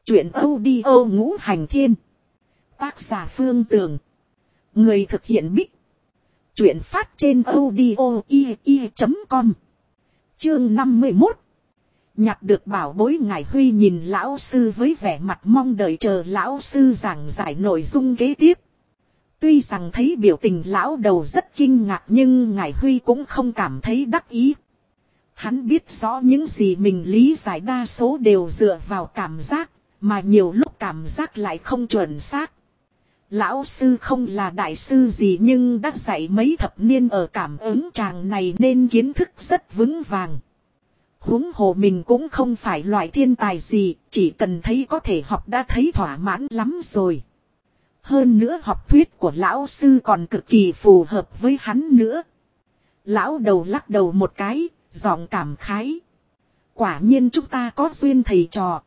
Chuyện audio Ngũ Hành Thiên. Tác giả Phương Tường. Người thực hiện Bích. Chuyện phát trên audio.com. Chương 51. Nhặt được bảo bối. Ngải Huy nhìn lão sư với vẻ mặt mong đợi chờ lão sư giảng giải nội dung kế tiếp. Tuy rằng thấy biểu tình lão đầu rất kinh ngạc nhưng Ngải Huy cũng không cảm thấy đắc ý. Hắn biết rõ những gì mình lý giải đa số đều dựa vào cảm giác, mà nhiều lúc cảm giác lại không chuẩn xác. Lão sư không là đại sư gì nhưng đã dạy mấy thập niên ở cảm ứng tràng này nên kiến thức rất vững vàng. Huống hồ mình cũng không phải loại thiên tài gì, chỉ cần thấy có thể học đã thấy thỏa mãn lắm rồi. Hơn nữa học thuyết của lão sư còn cực kỳ phù hợp với hắn nữa. Lão đầu lắc đầu một cái, giọng cảm khái. Quả nhiên chúng ta có duyên thầy trò.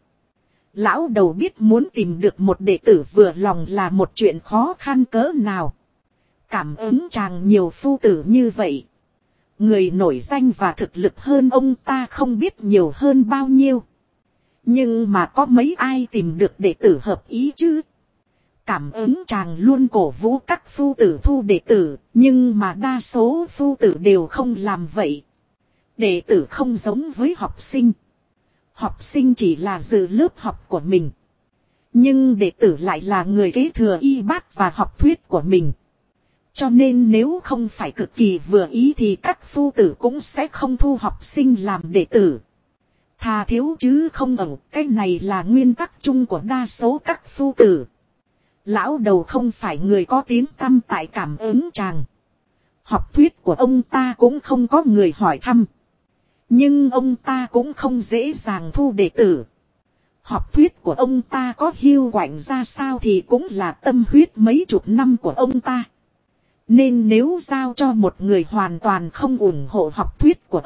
Lão đầu biết muốn tìm được một đệ tử vừa lòng là một chuyện khó khăn cỡ nào. Cảm ứng chàng nhiều phu tử như vậy. Người nổi danh và thực lực hơn ông ta không biết nhiều hơn bao nhiêu. Nhưng mà có mấy ai tìm được đệ tử hợp ý chứ? Cảm ứng chàng luôn cổ vũ các phu tử thu đệ tử, nhưng mà đa số phu tử đều không làm vậy. Đệ tử không giống với học sinh. Học sinh chỉ là dự lớp học của mình. Nhưng đệ tử lại là người kế thừa y bát và học thuyết của mình. Cho nên nếu không phải cực kỳ vừa ý thì các phu tử cũng sẽ không thu học sinh làm đệ tử. Thà thiếu chứ không ẩu, cái này là nguyên tắc chung của đa số các phu tử. Lão đầu không phải người có tiếng tăm tại cảm ứng tràng. Học thuyết của ông ta cũng không có người hỏi thăm. Nhưng ông ta cũng không dễ dàng thu đệ tử. Học thuyết của ông ta có hiu quạnh ra sao thì cũng là tâm huyết mấy chục năm của ông ta. Nên nếu giao cho một người hoàn toàn không ủng hộ học thuyết của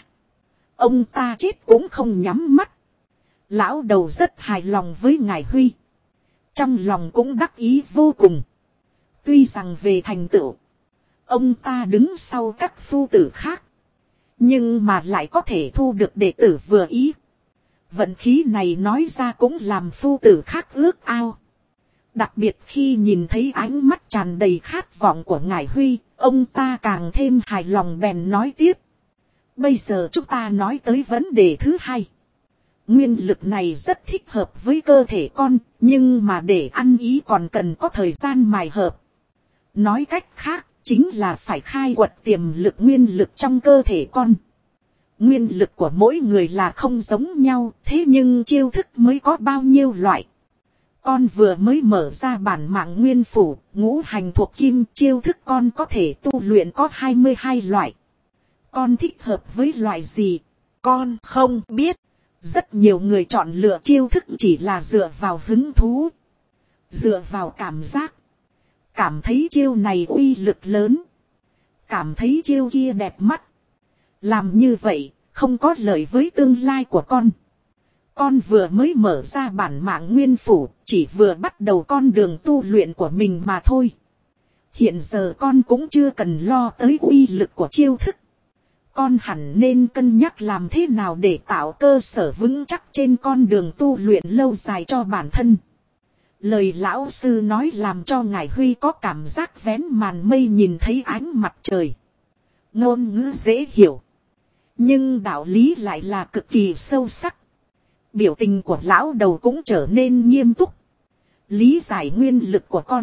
ông ta chết cũng không nhắm mắt. Lão đầu rất hài lòng với Ngải Huy. Trong lòng cũng đắc ý vô cùng. Tuy rằng về thành tựu, ông ta đứng sau các phu tử khác. Nhưng mà lại có thể thu được đệ tử vừa ý. Vận khí này nói ra cũng làm phu tử khác ước ao. Đặc biệt khi nhìn thấy ánh mắt tràn đầy khát vọng của Ngải Huy, ông ta càng thêm hài lòng bèn nói tiếp. Bây giờ chúng ta nói tới vấn đề thứ hai. Nguyên lực này rất thích hợp với cơ thể con, nhưng mà để ăn ý còn cần có thời gian mài hợp. Nói cách khác, chính là phải khai quật tiềm lực nguyên lực trong cơ thể con. Nguyên lực của mỗi người là không giống nhau, thế nhưng chiêu thức mới có bao nhiêu loại. Con vừa mới mở ra bản mạng nguyên phủ, ngũ hành thuộc kim, chiêu thức con có thể tu luyện có 22 loại. Con thích hợp với loại gì? Con không biết. Rất nhiều người chọn lựa chiêu thức chỉ là dựa vào hứng thú. Dựa vào cảm giác. Cảm thấy chiêu này uy lực lớn. Cảm thấy chiêu kia đẹp mắt. Làm như vậy, không có lợi với tương lai của con. Con vừa mới mở ra bản mạng nguyên phủ, chỉ vừa bắt đầu con đường tu luyện của mình mà thôi. Hiện giờ con cũng chưa cần lo tới uy lực của chiêu thức. Con hẳn nên cân nhắc làm thế nào để tạo cơ sở vững chắc trên con đường tu luyện lâu dài cho bản thân. Lời lão sư nói làm cho Ngải Huy có cảm giác vén màn mây nhìn thấy ánh mặt trời. Ngôn ngữ dễ hiểu. Nhưng đạo lý lại là cực kỳ sâu sắc. Biểu tình của lão đầu cũng trở nên nghiêm túc. Lý giải nguyên lực của con.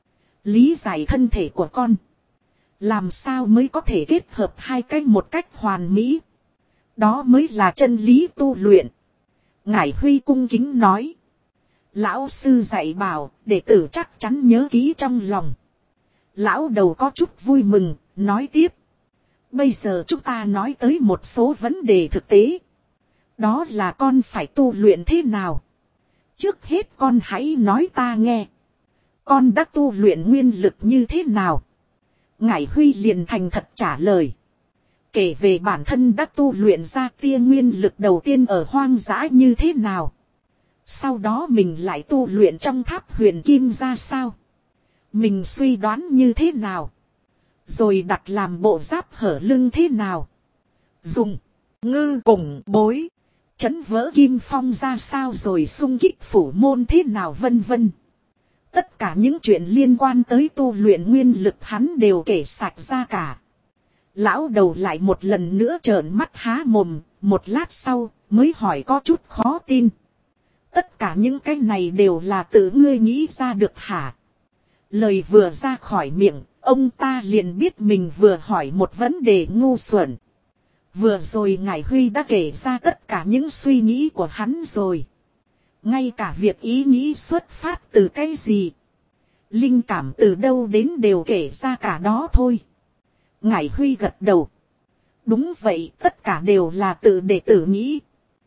Lý giải thân thể của con. Làm sao mới có thể kết hợp hai cách một cách hoàn mỹ. Đó mới là chân lý tu luyện. Ngải Huy cung kính nói. Lão sư dạy bảo, đệ tử chắc chắn nhớ kỹ trong lòng. Lão đầu có chút vui mừng, nói tiếp. Bây giờ chúng ta nói tới một số vấn đề thực tế. Đó là con phải tu luyện thế nào? Trước hết con hãy nói ta nghe. Con đã tu luyện nguyên lực như thế nào? Ngải Huy liền thành thật trả lời. Kể về bản thân đã tu luyện ra tia nguyên lực đầu tiên ở hoang dã như thế nào? Sau đó mình lại tu luyện trong tháp huyền kim ra sao? Mình suy đoán như thế nào? Rồi đặt làm bộ giáp hở lưng thế nào? Dùng ngư cùng bối. Chấn vỡ kim phong ra sao rồi xung kích phủ môn thế nào vân vân. Tất cả những chuyện liên quan tới tu luyện nguyên lực hắn đều kể sạch ra cả. Lão đầu lại một lần nữa trợn mắt há mồm, một lát sau mới hỏi có chút khó tin. Tất cả những cái này đều là tự ngươi nghĩ ra được hả? Lời vừa ra khỏi miệng, ông ta liền biết mình vừa hỏi một vấn đề ngu xuẩn. Vừa rồi ngài Huy đã kể ra tất cả những suy nghĩ của hắn rồi. Ngay cả việc ý nghĩ xuất phát từ cái gì, linh cảm từ đâu đến đều kể ra cả đó thôi. Ngài Huy gật đầu. Đúng vậy, tất cả đều là tự đệ tử nghĩ.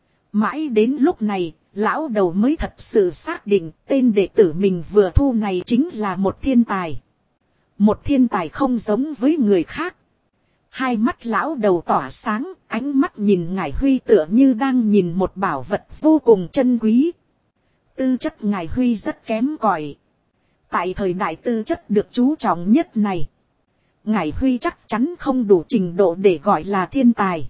Mãi đến lúc này, lão đầu mới thật sự xác định tên đệ tử mình vừa thu này chính là một thiên tài. Một thiên tài không giống với người khác. Hai mắt lão đầu tỏa sáng, ánh mắt nhìn ngài Huy tựa như đang nhìn một bảo vật vô cùng chân quý. Tư chất ngài Huy rất kém cỏi. Tại thời đại tư chất được chú trọng nhất này, ngài Huy chắc chắn không đủ trình độ để gọi là thiên tài.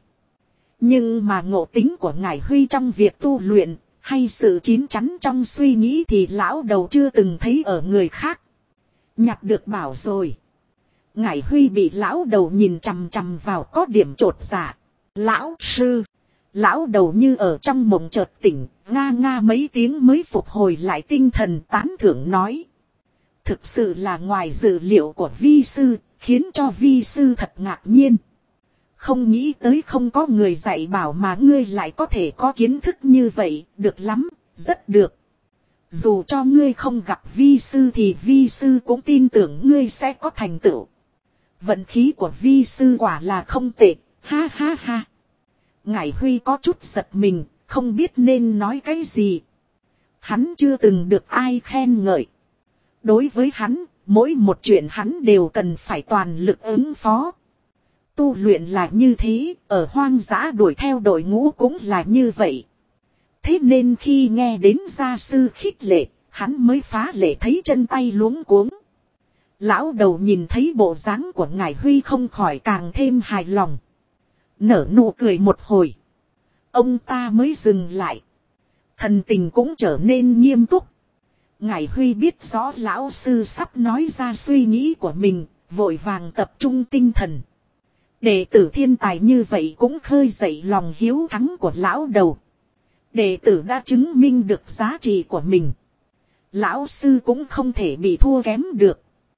Nhưng mà ngộ tính của ngài Huy trong việc tu luyện, hay sự chín chắn trong suy nghĩ thì lão đầu chưa từng thấy ở người khác. Nhặt được bảo rồi. Ngài Huy bị lão đầu nhìn chằm chằm vào có điểm chột dạ. Lão sư. Lão đầu như ở trong mộng chợt tỉnh, nga nga mấy tiếng mới phục hồi lại tinh thần tán thưởng nói. Thực sự là ngoài dự liệu của vi sư, khiến cho vi sư thật ngạc nhiên. Không nghĩ tới không có người dạy bảo mà ngươi lại có thể có kiến thức như vậy, được lắm, rất được. Dù cho ngươi không gặp vi sư thì vi sư cũng tin tưởng ngươi sẽ có thành tựu. Vận khí của vi sư quả là không tệ, ha ha ha. Ngải Huy có chút giật mình, không biết nên nói cái gì. Hắn chưa từng được ai khen ngợi. Đối với hắn, mỗi một chuyện hắn đều cần phải toàn lực ứng phó. Tu luyện là như thế, ở hoang dã đuổi theo đội ngũ cũng là như vậy. Thế nên khi nghe đến gia sư khích lệ, hắn mới phá lệ thấy chân tay luống cuống. Lão đầu nhìn thấy bộ dáng của ngài Huy không khỏi càng thêm hài lòng. Nở nụ cười một hồi. Ông ta mới dừng lại. Thần tình cũng trở nên nghiêm túc. Ngài Huy biết rõ lão sư sắp nói ra suy nghĩ của mình, vội vàng tập trung tinh thần. Đệ tử thiên tài như vậy cũng khơi dậy lòng hiếu thắng của lão đầu. Đệ tử đã chứng minh được giá trị của mình. Lão sư cũng không thể bị thua kém được.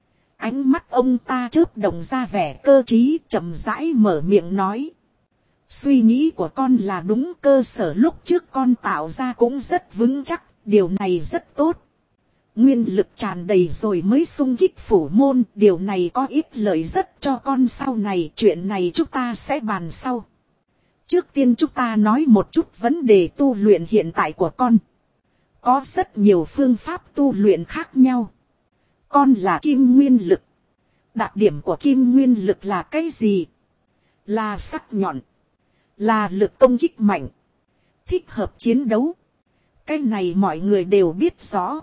Ánh mắt ông ta chớp động ra vẻ cơ trí, chậm rãi mở miệng nói. Suy nghĩ của con là đúng, cơ sở lúc trước con tạo ra cũng rất vững chắc, điều này rất tốt. Nguyên lực tràn đầy rồi mới xung kích phủ môn, điều này có ích lợi rất cho con sau này, chuyện này chúng ta sẽ bàn sau. Trước tiên chúng ta nói một chút vấn đề tu luyện hiện tại của con. Có rất nhiều phương pháp tu luyện khác nhau. Con là kim nguyên lực. Đặc điểm của kim nguyên lực là cái gì? Là sắc nhọn. Là lực công kích mạnh. Thích hợp chiến đấu. Cái này mọi người đều biết rõ.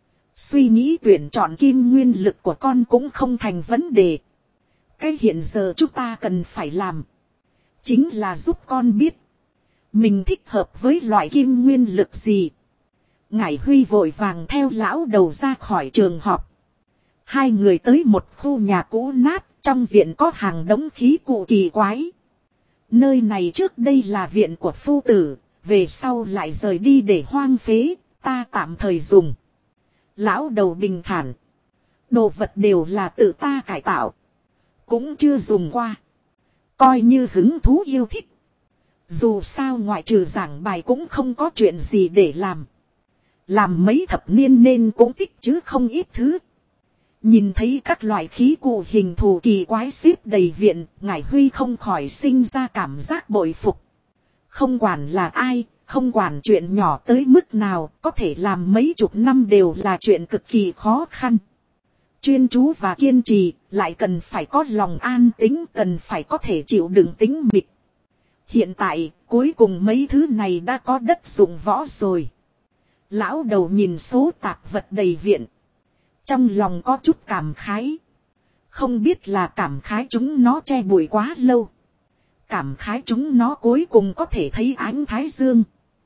Suy nghĩ tuyển chọn kim nguyên lực của con cũng không thành vấn đề. Cái hiện giờ chúng ta cần phải làm chính là giúp con biết mình thích hợp với loại kim nguyên lực gì. Ngải Huy vội vàng theo lão đầu ra khỏi trường học. Hai người tới một khu nhà cũ nát, trong viện có hàng đống khí cụ kỳ quái. Nơi này trước đây là viện của phu tử, về sau lại rời đi để hoang phế, ta tạm thời dùng. Lão đầu bình thản. Đồ vật đều là tự ta cải tạo. Cũng chưa dùng qua. Coi như hứng thú yêu thích. Dù sao ngoại trừ giảng bài cũng không có chuyện gì để làm. Làm mấy thập niên nên cũng tích chứ không ít thứ. Nhìn thấy các loại khí cụ hình thù kỳ quái xếp đầy viện, Ngải Huy không khỏi sinh ra cảm giác bội phục. Không quản là ai, không quản chuyện nhỏ tới mức nào, có thể làm mấy chục năm đều là chuyện cực kỳ khó khăn. Chuyên chú và kiên trì, lại cần phải có lòng an tĩnh, cần phải có thể chịu đựng tính mịch. Hiện tại, cuối cùng mấy thứ này đã có đất dụng võ rồi. Lão đầu nhìn số tạp vật đầy viện. Trong lòng có chút cảm khái. Không biết là cảm khái chúng nó che bụi quá lâu. Cảm khái chúng nó cuối cùng có thể thấy ánh thái dương.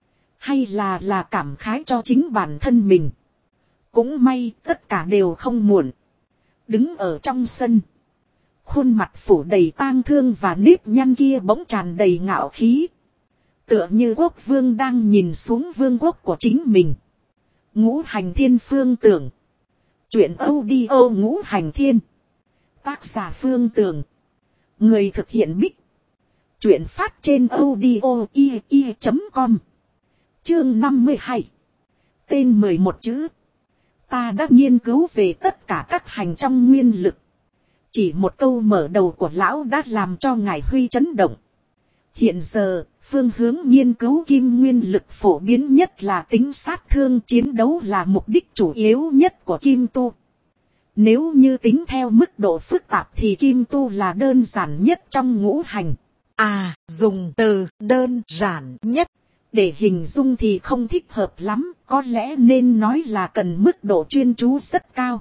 Hay là cảm khái cho chính bản thân mình. Cũng may tất cả đều không muộn. Đứng ở trong sân. Khuôn mặt phủ đầy tang thương và nếp nhăn kia bỗng tràn đầy ngạo khí. Tựa như quốc vương đang nhìn xuống vương quốc của chính mình. Ngũ Hành Thiên Phương Tưởng. Chuyện audio Ngũ Hành Thiên. Tác giả Phương Tưởng. Người thực hiện Bích. Chuyện phát trên audio.com. Chương 52. Tên 11 chữ. Ta đã nghiên cứu về tất cả các hành trong nguyên lực. Chỉ một câu mở đầu của lão đã làm cho ngài Huy chấn động. Hiện giờ, phương hướng nghiên cứu kim nguyên lực phổ biến nhất là tính sát thương, chiến đấu là mục đích chủ yếu nhất của kim tu. Nếu như tính theo mức độ phức tạp thì kim tu là đơn giản nhất trong ngũ hành. Dùng từ đơn giản nhất để hình dung thì không thích hợp lắm, có lẽ nên nói là cần mức độ chuyên chú rất cao.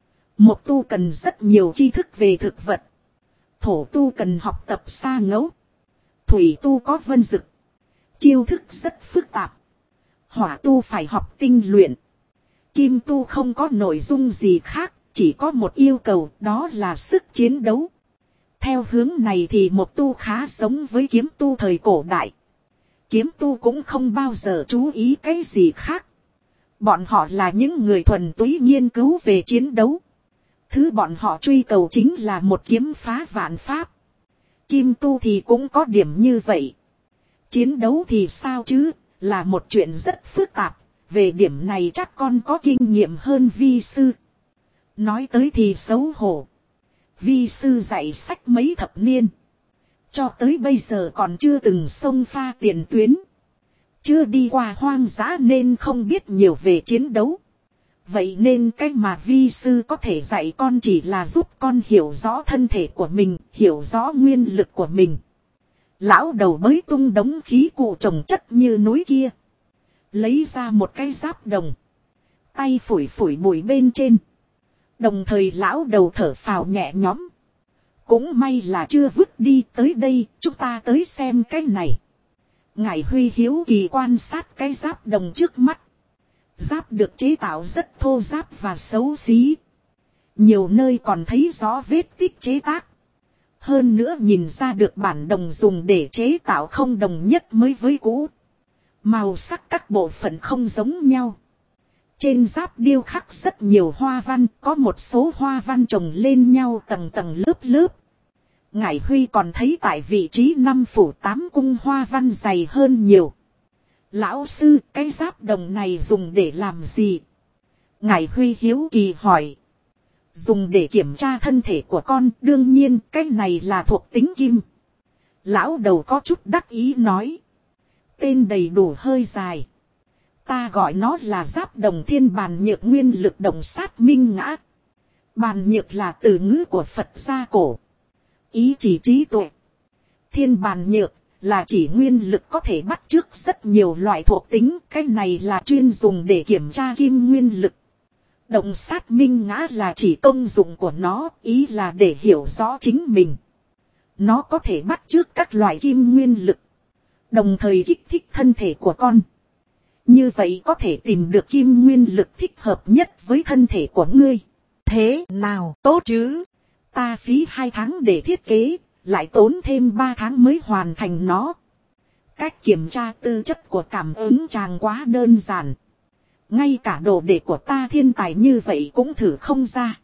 Mộc tu cần rất nhiều tri thức về thực vật. Thổ tu cần học tập xa ngẫu. Thủy tu có vân dực. Chiêu thức rất phức tạp. Hỏa tu phải học tinh luyện. Kim tu không có nội dung gì khác, chỉ có một yêu cầu, đó là sức chiến đấu. Theo hướng này thì mộc tu khá giống với kiếm tu thời cổ đại. Kiếm tu cũng không bao giờ chú ý cái gì khác. Bọn họ là những người thuần túy nghiên cứu về chiến đấu. Thứ bọn họ truy cầu chính là một kiếm phá vạn pháp. Kim tu thì cũng có điểm như vậy. Chiến đấu thì sao chứ, là một chuyện rất phức tạp. Về điểm này chắc con có kinh nghiệm hơn vi sư. Nói tới thì xấu hổ. Vi sư dạy sách mấy thập niên. Cho tới bây giờ còn chưa từng xông pha tiền tuyến. Chưa đi qua hoang dã nên không biết nhiều về chiến đấu. Vậy nên cái mà vi sư có thể dạy con chỉ là giúp con hiểu rõ thân thể của mình, hiểu rõ nguyên lực của mình. Lão đầu mới tung đống khí cụ trồng chất như núi kia. Lấy ra một cái giáp đồng. Tay phủi phủi bụi bên trên. Đồng thời lão đầu thở phào nhẹ nhõm. Cũng may là chưa vứt đi, tới đây, chúng ta tới xem cái này. Ngải Huy hiếu kỳ quan sát cái giáp đồng trước mắt. Giáp được chế tạo rất thô ráp và xấu xí. Nhiều nơi còn thấy rõ vết tích chế tác. Hơn nữa nhìn ra được bản đồng dùng để chế tạo không đồng nhất mới với cũ. Màu sắc các bộ phận không giống nhau. Trên giáp điêu khắc rất nhiều hoa văn, có một số hoa văn chồng lên nhau tầng tầng lớp lớp. Ngải Huy còn thấy tại vị trí 5 phủ 8 cung hoa văn dày hơn nhiều. Lão sư, cái giáp đồng này dùng để làm gì? Ngải Huy hiếu kỳ hỏi. Dùng để kiểm tra thân thể của con, đương nhiên cái này là thuộc tính kim. Lão đầu có chút đắc ý nói. Tên đầy đủ hơi dài. Ta gọi nó là giáp đồng thiên bàn nhược nguyên lực đồng sát minh ngã. Bàn nhược là từ ngữ của Phật gia cổ. Ý chỉ trí tuệ. Thiên bàn nhược là chỉ nguyên lực có thể bắt chước rất nhiều loại thuộc tính. Cái này là chuyên dùng để kiểm tra kim nguyên lực. Động sát minh ngã là chỉ công dụng của nó, ý là để hiểu rõ chính mình. Nó có thể bắt chước các loại kim nguyên lực. Đồng thời kích thích thân thể của con. Như vậy có thể tìm được kim nguyên lực thích hợp nhất với thân thể của ngươi. Thế nào tốt chứ? Ta phí 2 tháng để thiết kế, lại tốn thêm 3 tháng mới hoàn thành nó. Cách kiểm tra tư chất của cảm ứng chàng quá đơn giản. Ngay cả đồ đệ của ta thiên tài như vậy cũng thử không ra.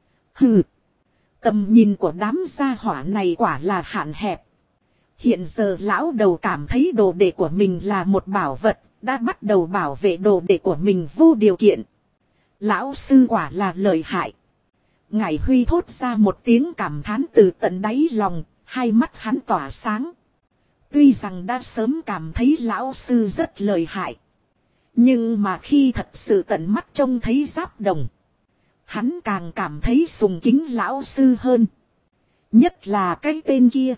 Hừ. Tầm nhìn của đám gia hỏa này quả là hạn hẹp. Hiện giờ lão đầu cảm thấy đồ đệ của mình là một bảo vật, đã bắt đầu bảo vệ đồ đệ của mình vô điều kiện. Lão sư quả là lợi hại. Ngải Huy thốt ra một tiếng cảm thán từ tận đáy lòng, hai mắt hắn tỏa sáng. Tuy rằng đã sớm cảm thấy lão sư rất lợi hại. Nhưng mà khi thật sự tận mắt trông thấy giáp đồng, hắn càng cảm thấy sùng kính lão sư hơn. Nhất là cái tên kia.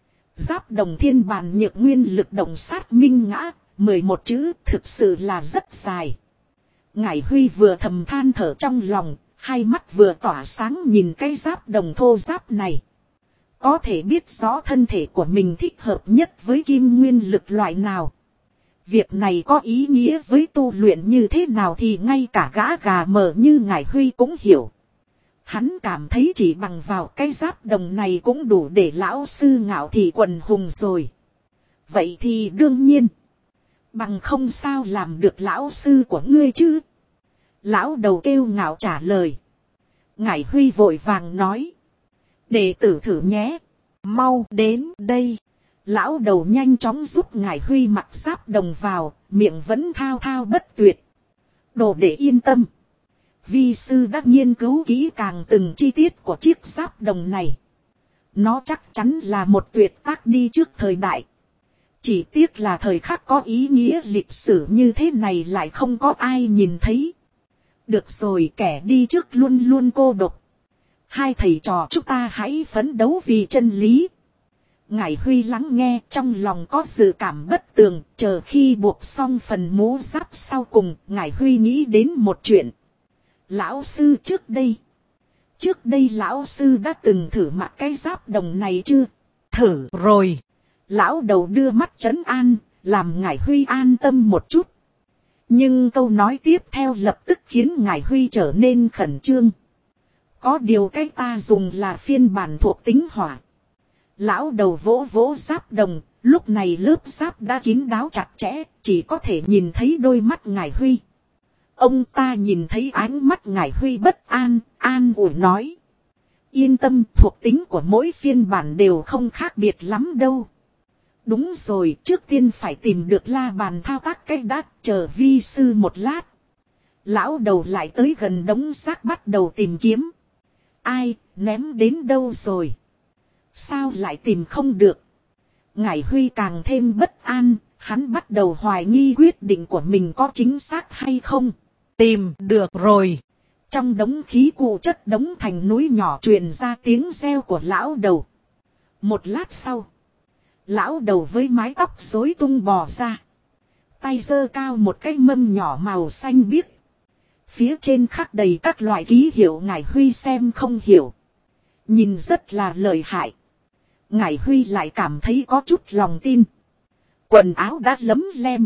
Giáp đồng thiên bàn nhược nguyên lực đồng sát minh ngã, 11 chữ thực sự là rất dài. Ngải Huy vừa thầm than thở trong lòng, hai mắt vừa tỏa sáng nhìn cái giáp đồng thô giáp này. Có thể biết rõ thân thể của mình thích hợp nhất với kim nguyên lực loại nào. Việc này có ý nghĩa với tu luyện như thế nào thì ngay cả gã gà mờ như Ngải Huy cũng hiểu. Hắn cảm thấy chỉ bằng vào cái giáp đồng này cũng đủ để lão sư Ngạo Thị quần hùng rồi. Vậy thì đương nhiên. Bằng không sao làm được lão sư của ngươi chứ? Lão đầu kêu ngạo trả lời. Ngải Huy vội vàng nói. Đệ tử thử nhé. Mau đến đây. Lão đầu nhanh chóng giúp Ngải Huy mặc giáp đồng vào, miệng vẫn thao thao bất tuyệt. Đồ đệ yên tâm. Vi sư đã nghiên cứu kỹ càng từng chi tiết của chiếc giáp đồng này. Nó chắc chắn là một tuyệt tác đi trước thời đại. Chỉ tiếc là thời khắc có ý nghĩa lịch sử như thế này lại không có ai nhìn thấy. Được rồi, kẻ đi trước luôn luôn cô độc. Hai thầy trò chúng ta hãy phấn đấu vì chân lý. Ngải Huy lắng nghe, trong lòng có dự cảm bất tường. Chờ khi buộc xong phần mũ giáp sau cùng, Ngải Huy nghĩ đến một chuyện. Lão sư trước đây lão sư đã từng thử mặc cái giáp đồng này chưa? Thử rồi. Lão đầu đưa mắt trấn an, làm Ngải Huy an tâm một chút. Nhưng câu nói tiếp theo lập tức khiến Ngải Huy trở nên khẩn trương. Có điều cái ta dùng là phiên bản thuộc tính hỏa. Lão đầu vỗ vỗ giáp đồng, lúc này lớp giáp đã kín đáo chặt chẽ, chỉ có thể nhìn thấy đôi mắt Ngải Huy. Ông ta nhìn thấy ánh mắt Ngải Huy bất an, an ủi nói. Yên tâm, thuộc tính của mỗi phiên bản đều không khác biệt lắm đâu. Đúng rồi, trước tiên phải tìm được la bàn thao tác cách đắt, chờ vi sư một lát. Lão đầu lại tới gần đống xác bắt đầu tìm kiếm. Ai, ném đến đâu rồi? Sao lại tìm không được? Ngải Huy càng thêm bất an, hắn bắt đầu hoài nghi quyết định của mình có chính xác hay không. Tìm được rồi. Trong đống khí cụ chất đống thành núi nhỏ truyền ra tiếng reo của lão đầu. Một lát sau, lão đầu với mái tóc rối tung bò ra. Tay giơ cao một cái mâm nhỏ màu xanh biếc. Phía trên khắc đầy các loại ký hiệu Ngải Huy xem không hiểu. Nhìn rất là lợi hại. Ngải Huy lại cảm thấy có chút lòng tin. Quần áo đã lấm lem.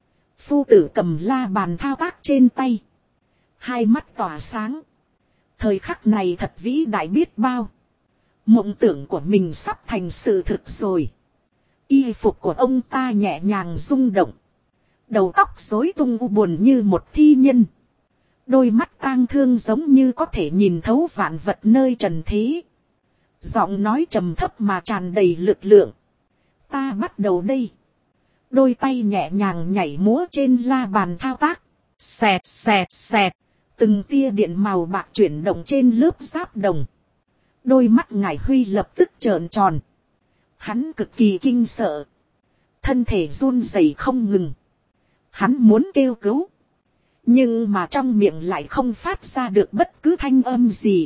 Phu tử cầm la bàn thao tác trên tay. Hai mắt tỏa sáng. Thời khắc này thật vĩ đại biết bao. Mộng tưởng của mình sắp thành sự thực rồi. Y phục của ông ta nhẹ nhàng rung động. Đầu tóc rối tung u buồn như một thi nhân. Đôi mắt tang thương giống như có thể nhìn thấu vạn vật nơi trần thế. Giọng nói trầm thấp mà tràn đầy lực lượng. Ta bắt đầu đây. Đôi tay nhẹ nhàng nhảy múa trên la bàn thao tác. Xẹt xẹt xẹt. Từng tia điện màu bạc chuyển động trên lớp giáp đồng. Đôi mắt Ngải Huy lập tức trợn tròn. Hắn cực kỳ kinh sợ. Thân thể run rẩy không ngừng. Hắn muốn kêu cứu. Nhưng mà trong miệng lại không phát ra được bất cứ thanh âm gì.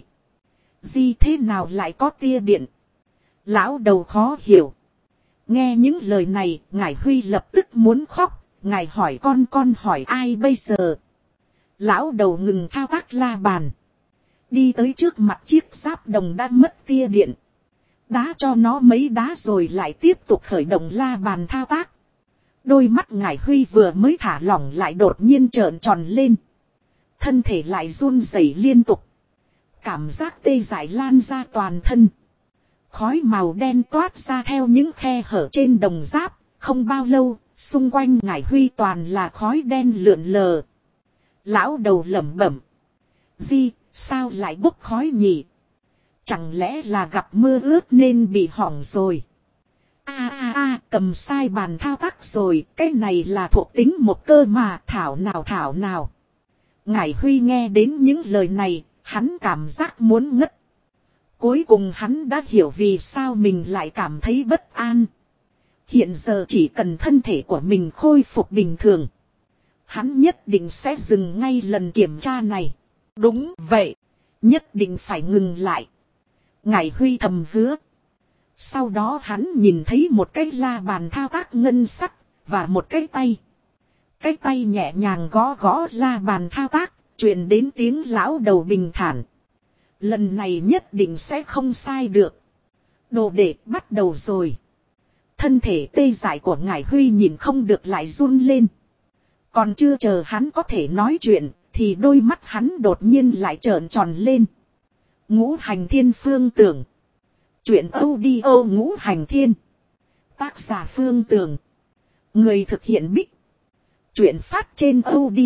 Gì thế nào lại có tia điện? Lão đầu khó hiểu. Nghe những lời này, Ngải Huy lập tức muốn khóc. Ngài hỏi con hỏi ai bây giờ? Lão đầu ngừng thao tác la bàn. Đi tới trước mặt chiếc giáp đồng đã mất tia điện. Đá cho nó mấy đá rồi lại tiếp tục khởi động la bàn thao tác. Đôi mắt Ngải Huy vừa mới thả lỏng lại đột nhiên trợn tròn lên. Thân thể lại run rẩy liên tục. Cảm giác tê dại lan ra toàn thân. Khói màu đen toát ra theo những khe hở trên đồng giáp. Không bao lâu, xung quanh Ngải Huy toàn là khói đen lượn lờ. Lão đầu lẩm bẩm. Di, sao lại bốc khói nhỉ? Chẳng lẽ là gặp mưa ướt nên bị hỏng rồi? Cầm sai bàn thao tác rồi, cái này là thuộc tính một cơ mà, thảo nào. Ngải Huy nghe đến những lời này, hắn cảm giác muốn ngất. Cuối cùng hắn đã hiểu vì sao mình lại cảm thấy bất an. Hiện giờ chỉ cần thân thể của mình khôi phục bình thường. Hắn nhất định sẽ dừng ngay lần kiểm tra này. Đúng vậy, nhất định phải ngừng lại. Ngải Huy thầm hứa. Sau đó hắn nhìn thấy một cái la bàn thao tác ngân sắc và một cái tay. Cái tay nhẹ nhàng gõ la bàn thao tác, truyền đến tiếng lão đầu bình thản. Lần này nhất định sẽ không sai được. Đồ đệ bắt đầu rồi. Thân thể tê dại của Ngải Huy nhìn không được lại run lên. Còn chưa chờ hắn có thể nói chuyện, thì đôi mắt hắn đột nhiên lại trợn tròn lên. Ngũ Hành Thiên Phương Tưởng. Chuyện audio Ngũ Hành Thiên. Tác giả Phương Tưởng. Người thực hiện Bích. Chuyện phát trên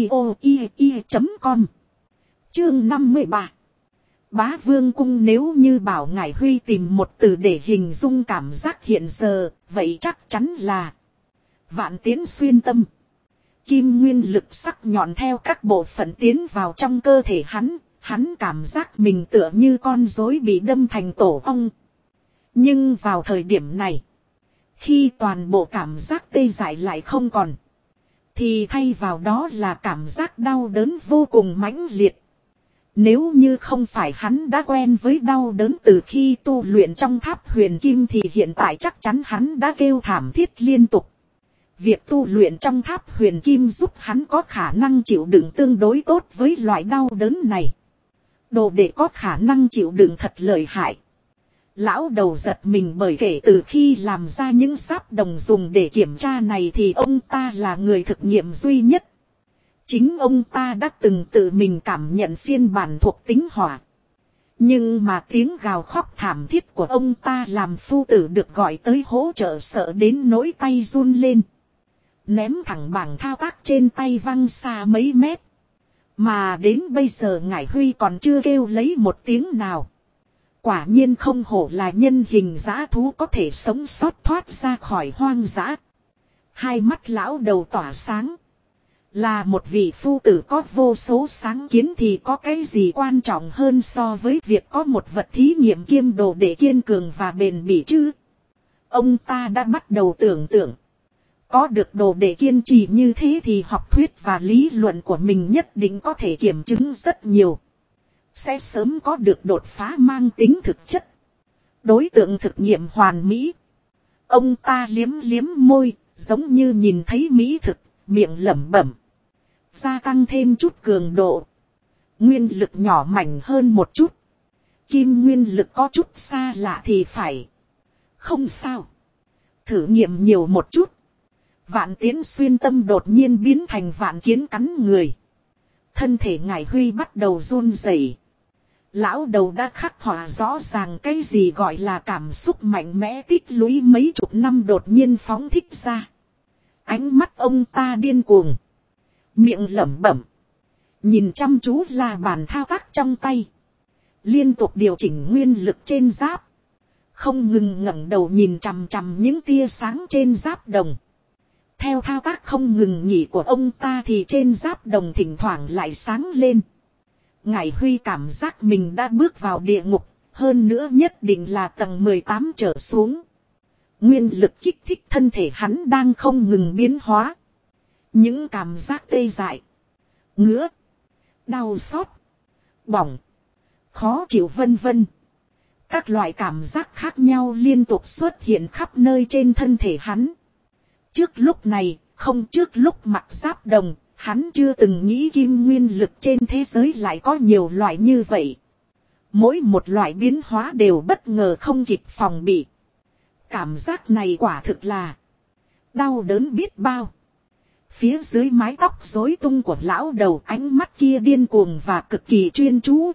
audio.com. Chương 53. Bá Vương Cung. Nếu như bảo Ngải Huy tìm một từ để hình dung cảm giác hiện giờ, vậy chắc chắn là vạn tiến xuyên tâm. Kim nguyên lực sắc nhọn theo các bộ phận tiến vào trong cơ thể hắn cảm giác mình tựa như con rối bị đâm thành tổ ong. Nhưng vào thời điểm này, khi toàn bộ cảm giác tê dại lại không còn, thì thay vào đó là cảm giác đau đớn vô cùng mãnh liệt. Nếu như không phải hắn đã quen với đau đớn từ khi tu luyện trong tháp huyền kim thì hiện tại chắc chắn hắn đã kêu thảm thiết liên tục. Việc tu luyện trong tháp huyền kim giúp hắn có khả năng chịu đựng tương đối tốt với loại đau đớn này. Đồ đệ có khả năng chịu đựng thật lợi hại. Lão đầu giật mình bởi kể từ khi làm ra những giáp đồng dùng để kiểm tra này thì ông ta là người thực nghiệm duy nhất. Chính ông ta đã từng tự mình cảm nhận phiên bản thuộc tính hỏa. Nhưng mà tiếng gào khóc thảm thiết của ông ta làm phu tử được gọi tới hỗ trợ sợ đến nỗi tay run lên. Ném thẳng bảng thao tác trên tay văng xa mấy mét. Mà đến bây giờ Ngải Huy còn chưa kêu lấy một tiếng nào. Quả nhiên không hổ là nhân hình dã thú có thể sống sót thoát ra khỏi hoang dã. Hai mắt lão đầu tỏa sáng. Là một vị phu tử có vô số sáng kiến thì có cái gì quan trọng hơn so với việc có một vật thí nghiệm kiêm đồ để kiên cường và bền bỉ chứ. Ông ta đã bắt đầu tưởng tượng. Có được đồ để kiên trì như thế thì học thuyết và lý luận của mình nhất định có thể kiểm chứng rất nhiều. Sẽ sớm có được đột phá mang tính thực chất. Đối tượng thực nghiệm hoàn mỹ. Ông ta liếm liếm môi, giống như nhìn thấy mỹ thực, miệng lẩm bẩm. Gia tăng thêm chút cường độ. Nguyên lực nhỏ mảnh hơn một chút. Kim nguyên lực có chút xa lạ thì phải. Không sao. Thử nghiệm nhiều một chút. Vạn tiến xuyên tâm đột nhiên biến thành vạn kiến cắn người. Thân thể Ngải Huy bắt đầu run rẩy. Lão đầu đã khắc họa rõ ràng cái gì gọi là cảm xúc mạnh mẽ tích lũy mấy chục năm đột nhiên phóng thích ra. Ánh mắt ông ta điên cuồng. Miệng lẩm bẩm. Nhìn chăm chú là bàn thao tác trong tay. Liên tục điều chỉnh nguyên lực trên giáp. Không ngừng ngẩng đầu nhìn chằm chằm những tia sáng trên giáp đồng. Theo thao tác không ngừng nghỉ của ông ta thì trên giáp đồng thỉnh thoảng lại sáng lên. Ngải Huy cảm giác mình đã bước vào địa ngục, hơn nữa nhất định là tầng 18 trở xuống. Nguyên lực kích thích thân thể hắn đang không ngừng biến hóa. Những cảm giác tê dại, ngứa, đau xót, bỏng, khó chịu vân vân. Các loại cảm giác khác nhau liên tục xuất hiện khắp nơi trên thân thể hắn. Trước lúc này, không trước lúc mặc giáp đồng, hắn chưa từng nghĩ kim nguyên lực trên thế giới lại có nhiều loại như vậy. Mỗi một loại biến hóa đều bất ngờ không kịp phòng bị. Cảm giác này quả thực là đau đớn biết bao. Phía dưới mái tóc rối tung của lão đầu, ánh mắt kia điên cuồng và cực kỳ chuyên chú.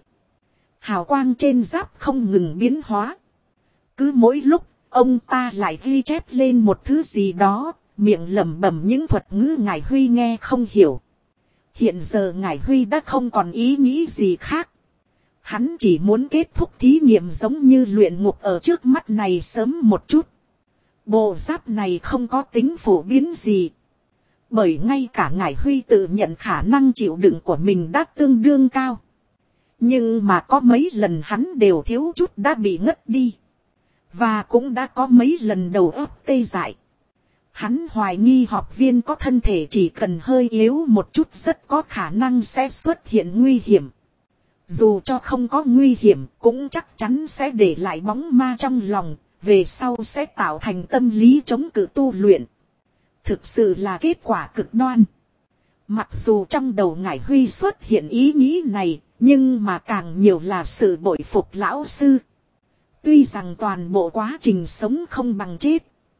Hào quang trên giáp không ngừng biến hóa. Cứ mỗi lúc, ông ta lại ghi chép lên một thứ gì đó, miệng lẩm bẩm những thuật ngữ Ngải Huy nghe không hiểu. Hiện giờ Ngải Huy đã không còn ý nghĩ gì khác. Hắn chỉ muốn kết thúc thí nghiệm giống như luyện ngục ở trước mắt này sớm một chút. Bộ giáp này không có tính phổ biến gì. Bởi ngay cả Ngải Huy tự nhận khả năng chịu đựng của mình đã tương đương cao. Nhưng mà có mấy lần hắn đều thiếu chút đã bị ngất đi. Và cũng đã có mấy lần đầu óc tê dại. Hắn hoài nghi học viên có thân thể chỉ cần hơi yếu một chút rất có khả năng sẽ xuất hiện nguy hiểm. Dù cho không có nguy hiểm cũng chắc chắn sẽ để lại bóng ma trong lòng, về sau sẽ tạo thành tâm lý chống cự tu luyện. Thực sự là kết quả cực đoan. Mặc dù trong đầu Ngải Huy xuất hiện ý nghĩ này, nhưng mà càng nhiều là sự bội phục lão sư. Tuy rằng toàn bộ quá trình sống không bằng chết.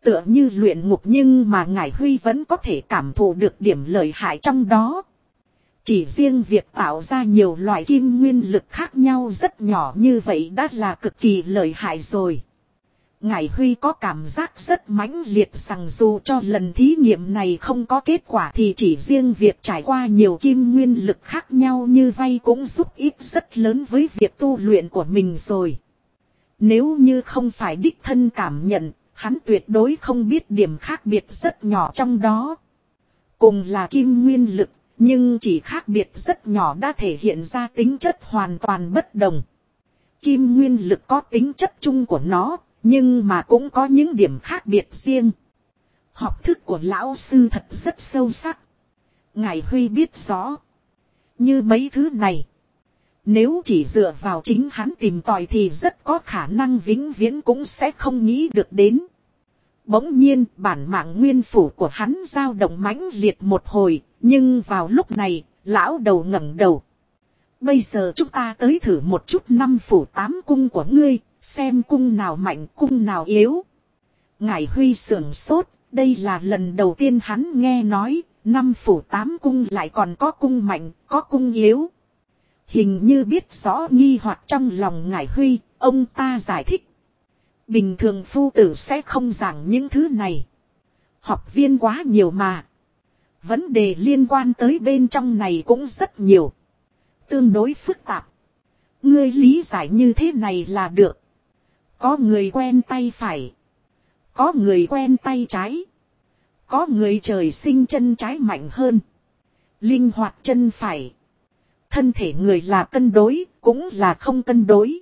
Tựa như luyện ngục nhưng mà Ngải Huy vẫn có thể cảm thụ được điểm lợi hại trong đó. Chỉ riêng việc tạo ra nhiều loại kim nguyên lực khác nhau rất nhỏ như vậy đã là cực kỳ lợi hại rồi. Ngải Huy có cảm giác rất mãnh liệt rằng dù cho lần thí nghiệm này không có kết quả thì chỉ riêng việc trải qua nhiều kim nguyên lực khác nhau như vay cũng giúp ích rất lớn với việc tu luyện của mình rồi. Nếu như không phải đích thân cảm nhận, hắn tuyệt đối không biết điểm khác biệt rất nhỏ trong đó. Cùng là kim nguyên lực, nhưng chỉ khác biệt rất nhỏ đã thể hiện ra tính chất hoàn toàn bất đồng. Kim nguyên lực có tính chất chung của nó, nhưng mà cũng có những điểm khác biệt riêng. Học thức của lão sư thật rất sâu sắc. Ngải Huy biết rõ. Như mấy thứ này, nếu chỉ dựa vào chính hắn tìm tòi thì rất có khả năng vĩnh viễn cũng sẽ không nghĩ được đến. Bỗng nhiên bản mạng nguyên phủ của hắn dao động mãnh liệt một hồi, nhưng vào lúc này, lão đầu ngẩng đầu. Bây giờ chúng ta tới thử một chút 5 phủ 8 cung của ngươi, xem cung nào mạnh cung nào yếu. Ngải Huy sửng sốt, đây là lần đầu tiên hắn nghe nói, 5 phủ 8 cung lại còn có cung mạnh, có cung yếu. Hình như biết rõ nghi hoặc trong lòng Ngải Huy, ông ta giải thích. Bình thường phu tử sẽ không giảng những thứ này. Học viên quá nhiều mà. Vấn đề liên quan tới bên trong này cũng rất nhiều. Tương đối phức tạp. Ngươi lý giải như thế này là được. Có người quen tay phải. Có người quen tay trái. Có người trời sinh chân trái mạnh hơn. Linh hoạt chân phải. Thân thể người là cân đối, cũng là không cân đối.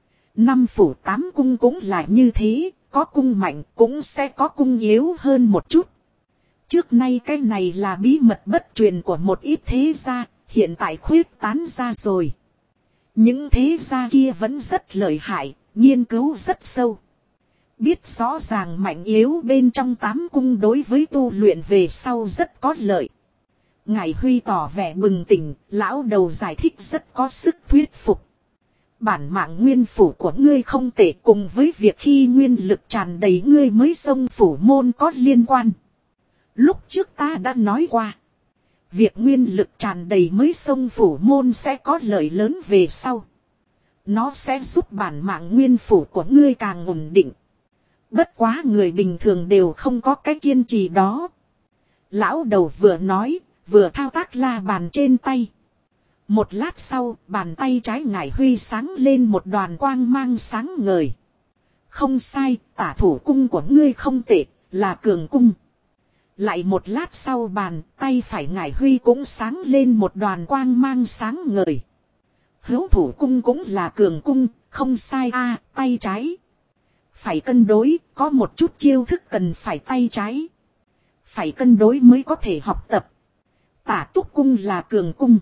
5 phủ 8 cung cũng là như thế, có cung mạnh cũng sẽ có cung yếu hơn một chút. Trước nay cái này là bí mật bất truyền của một ít thế gia, hiện tại khuyết tán ra rồi. Những thế gia kia vẫn rất lợi hại, nghiên cứu rất sâu. Biết rõ ràng mạnh yếu bên trong 8 cung đối với tu luyện về sau rất có lợi. Ngải Huy tỏ vẻ bừng tỉnh, lão đầu giải thích rất có sức thuyết phục. Bản mạng nguyên phủ của ngươi không tệ, cùng với việc khi nguyên lực tràn đầy ngươi mới xông phủ môn có liên quan. Lúc trước ta đã nói qua. Việc nguyên lực tràn đầy mới xông phủ môn sẽ có lợi lớn về sau. Nó sẽ giúp bản mạng nguyên phủ của ngươi càng ổn định. Bất quá người bình thường đều không có cái kiên trì đó. Lão đầu vừa nói, vừa thao tác la bàn trên tay. Một lát sau, bàn tay trái Ngải Huy sáng lên một đoàn quang mang sáng ngời. Không sai, tả thủ cung của ngươi không tệ, là cường cung. Lại một lát sau bàn tay phải Ngải Huy cũng sáng lên một đoàn quang mang sáng ngời. Hữu thủ cung cũng là cường cung, không sai a, tay trái. Phải cân đối, có một chút chiêu thức cần phải tay trái. Phải cân đối mới có thể học tập. Tả túc cung là cường cung.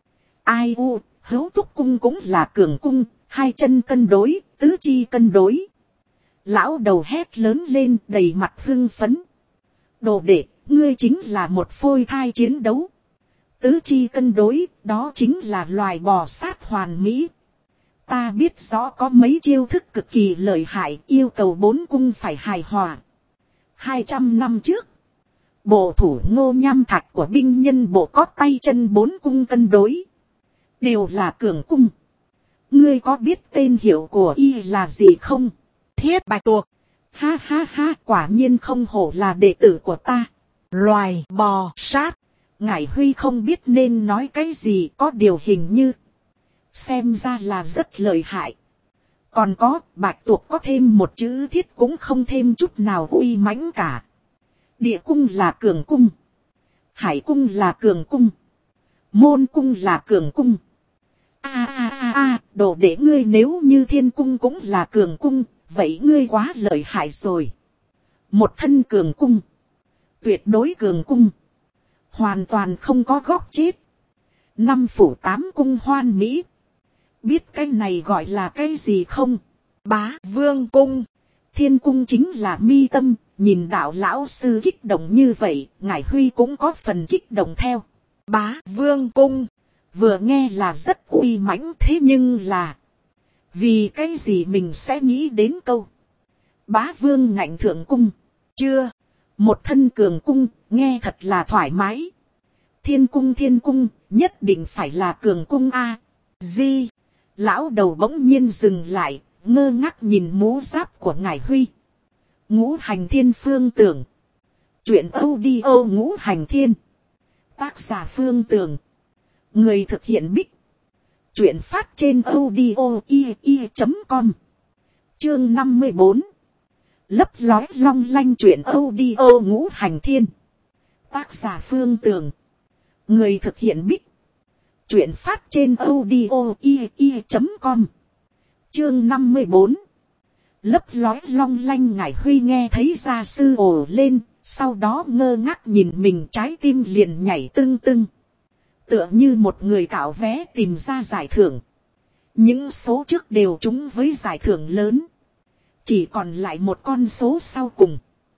Ai u, hữu túc cung cũng là cường cung, hai chân cân đối, tứ chi cân đối. Lão đầu hét lớn lên đầy mặt hưng phấn. Đồ đệ, ngươi chính là một phôi thai chiến đấu. Tứ chi cân đối, đó chính là loài bò sát hoàn mỹ. Ta biết rõ có mấy chiêu thức cực kỳ lợi hại, yêu cầu 4 cung phải hài hòa. 200 năm trước, bộ thủ Ngô Nham Thạch của binh nhân bộ có tay chân 4 cung cân đối. Đều là cường cung. Ngươi có biết tên hiệu của y là gì không? Thiết Bạch Tuộc. Ha ha ha, quả nhiên không hổ là đệ tử của ta. Loài bò sát. Ngải Huy không biết nên nói cái gì, có điều hình như xem ra là rất lợi hại. Còn có, Bạch Tuộc có thêm một chữ thiết cũng không thêm chút nào uy mãnh cả. Địa cung là cường cung. Hải cung là cường cung. Môn cung là cường cung. Đồ để ngươi nếu như thiên cung cũng là cường cung, vậy ngươi quá lợi hại rồi. Một thân cường cung. Tuyệt đối cường cung. Hoàn toàn không có góc chết. 5 phủ 8 cung hoan mỹ. Biết cái này gọi là cái gì không? Bá Vương cung. Thiên cung chính là mi tâm. Nhìn đạo lão sư kích động như vậy, Ngải Huy cũng có phần kích động theo. Bá Vương cung. Vừa nghe là rất uy mãnh, thế nhưng là vì cái gì mình sẽ nghĩ đến câu Bá Vương ngạnh thượng cung. chưa? Một thân cường cung, nghe thật là thoải mái. Thiên cung, nhất định phải là cường cung a. Di. Lão đầu bỗng nhiên dừng lại, ngơ ngác nhìn mũ giáp của ngải Huy. Ngũ hành thiên phương tưởng. Chuyện audio ngũ hành thiên. Tác giả Phương Tường. Người thực hiện Bích. Chuyện phát trên audio.com. Chương 54. Lấp lói long lanh chuyện audio ngũ hành thiên. Tác giả Phương Tường. Người thực hiện Bích. Chuyện phát trên audio.com. Chương 54. Lấp lói long lanh ngải Huy nghe thấy gia sư ồ lên, sau đó ngơ ngác nhìn mình, trái tim liền nhảy tưng tưng. Tựa như một người cạo vé tìm ra giải thưởng. Những số trước đều trúng với giải thưởng lớn. Chỉ còn lại một con số sau cùng.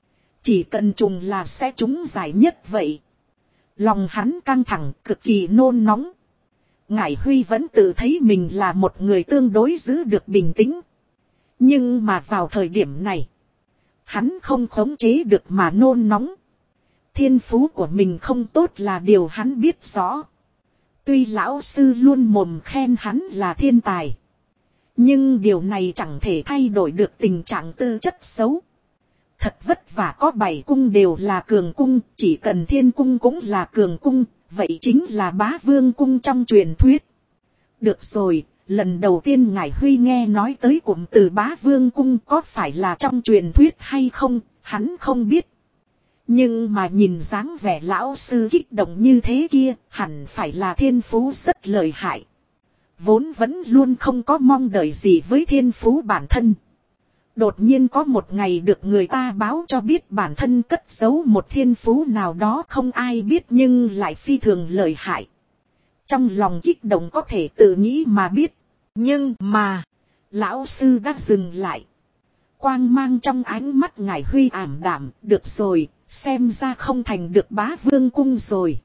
Chỉ cần trùng là sẽ trúng giải nhất vậy. Lòng hắn căng thẳng, cực kỳ nôn nóng. Ngải Huy vẫn tự thấy mình là một người tương đối giữ được bình tĩnh. Nhưng mà vào thời điểm này, hắn không khống chế được mà nôn nóng. Thiên phú của mình không tốt là điều hắn biết rõ. Tuy lão sư luôn mồm khen hắn là thiên tài, nhưng điều này chẳng thể thay đổi được tình trạng tư chất xấu. Thật vất vả có 7 cung đều là cường cung, chỉ cần thiên cung cũng là cường cung, vậy chính là bá vương cung trong truyền thuyết. Được rồi, lần đầu tiên ngải Huy nghe nói tới cụm từ bá vương cung, có phải là trong truyền thuyết hay không, hắn không biết. Nhưng mà nhìn dáng vẻ lão sư kích động như thế kia, hẳn phải là thiên phú rất lợi hại. Vốn vẫn luôn không có mong đợi gì với thiên phú bản thân. Đột nhiên có một ngày được người ta báo cho biết bản thân cất giấu một thiên phú nào đó không ai biết nhưng lại phi thường lợi hại. Trong lòng kích động có thể tự nghĩ mà biết. Nhưng mà, lão sư đã dừng lại. Quang mang trong ánh mắt ngải Huy ảm đạm, được rồi, xem ra không thành được bá vương cung rồi.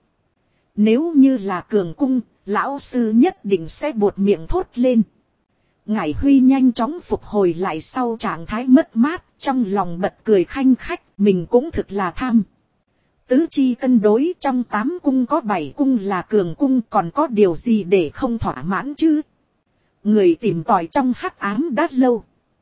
Nếu như là cường cung, lão sư nhất định sẽ buột miệng thốt lên. Ngải Huy nhanh chóng phục hồi lại sau trạng thái mất mát, trong lòng bật cười khanh khách, mình cũng thực là tham. Tứ chi cân đối, trong 8 cung có 7 cung là cường cung, còn có điều gì để không thỏa mãn chứ? Người tìm tòi trong hắc ám đã lâu.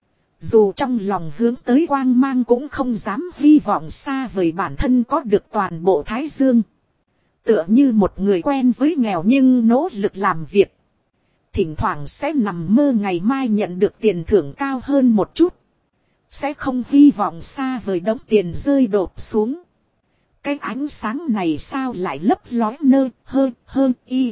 Dù trong lòng hướng tới quang mang cũng không dám hy vọng xa vời bản thân có được toàn bộ Thái Dương. Tựa như một người quen với nghèo nhưng nỗ lực làm việc. Thỉnh thoảng sẽ nằm mơ ngày mai nhận được tiền thưởng cao hơn một chút. Sẽ không hy vọng xa vời đống tiền rơi đột xuống. Cái ánh sáng này sao lại lấp lói nơ hơn y.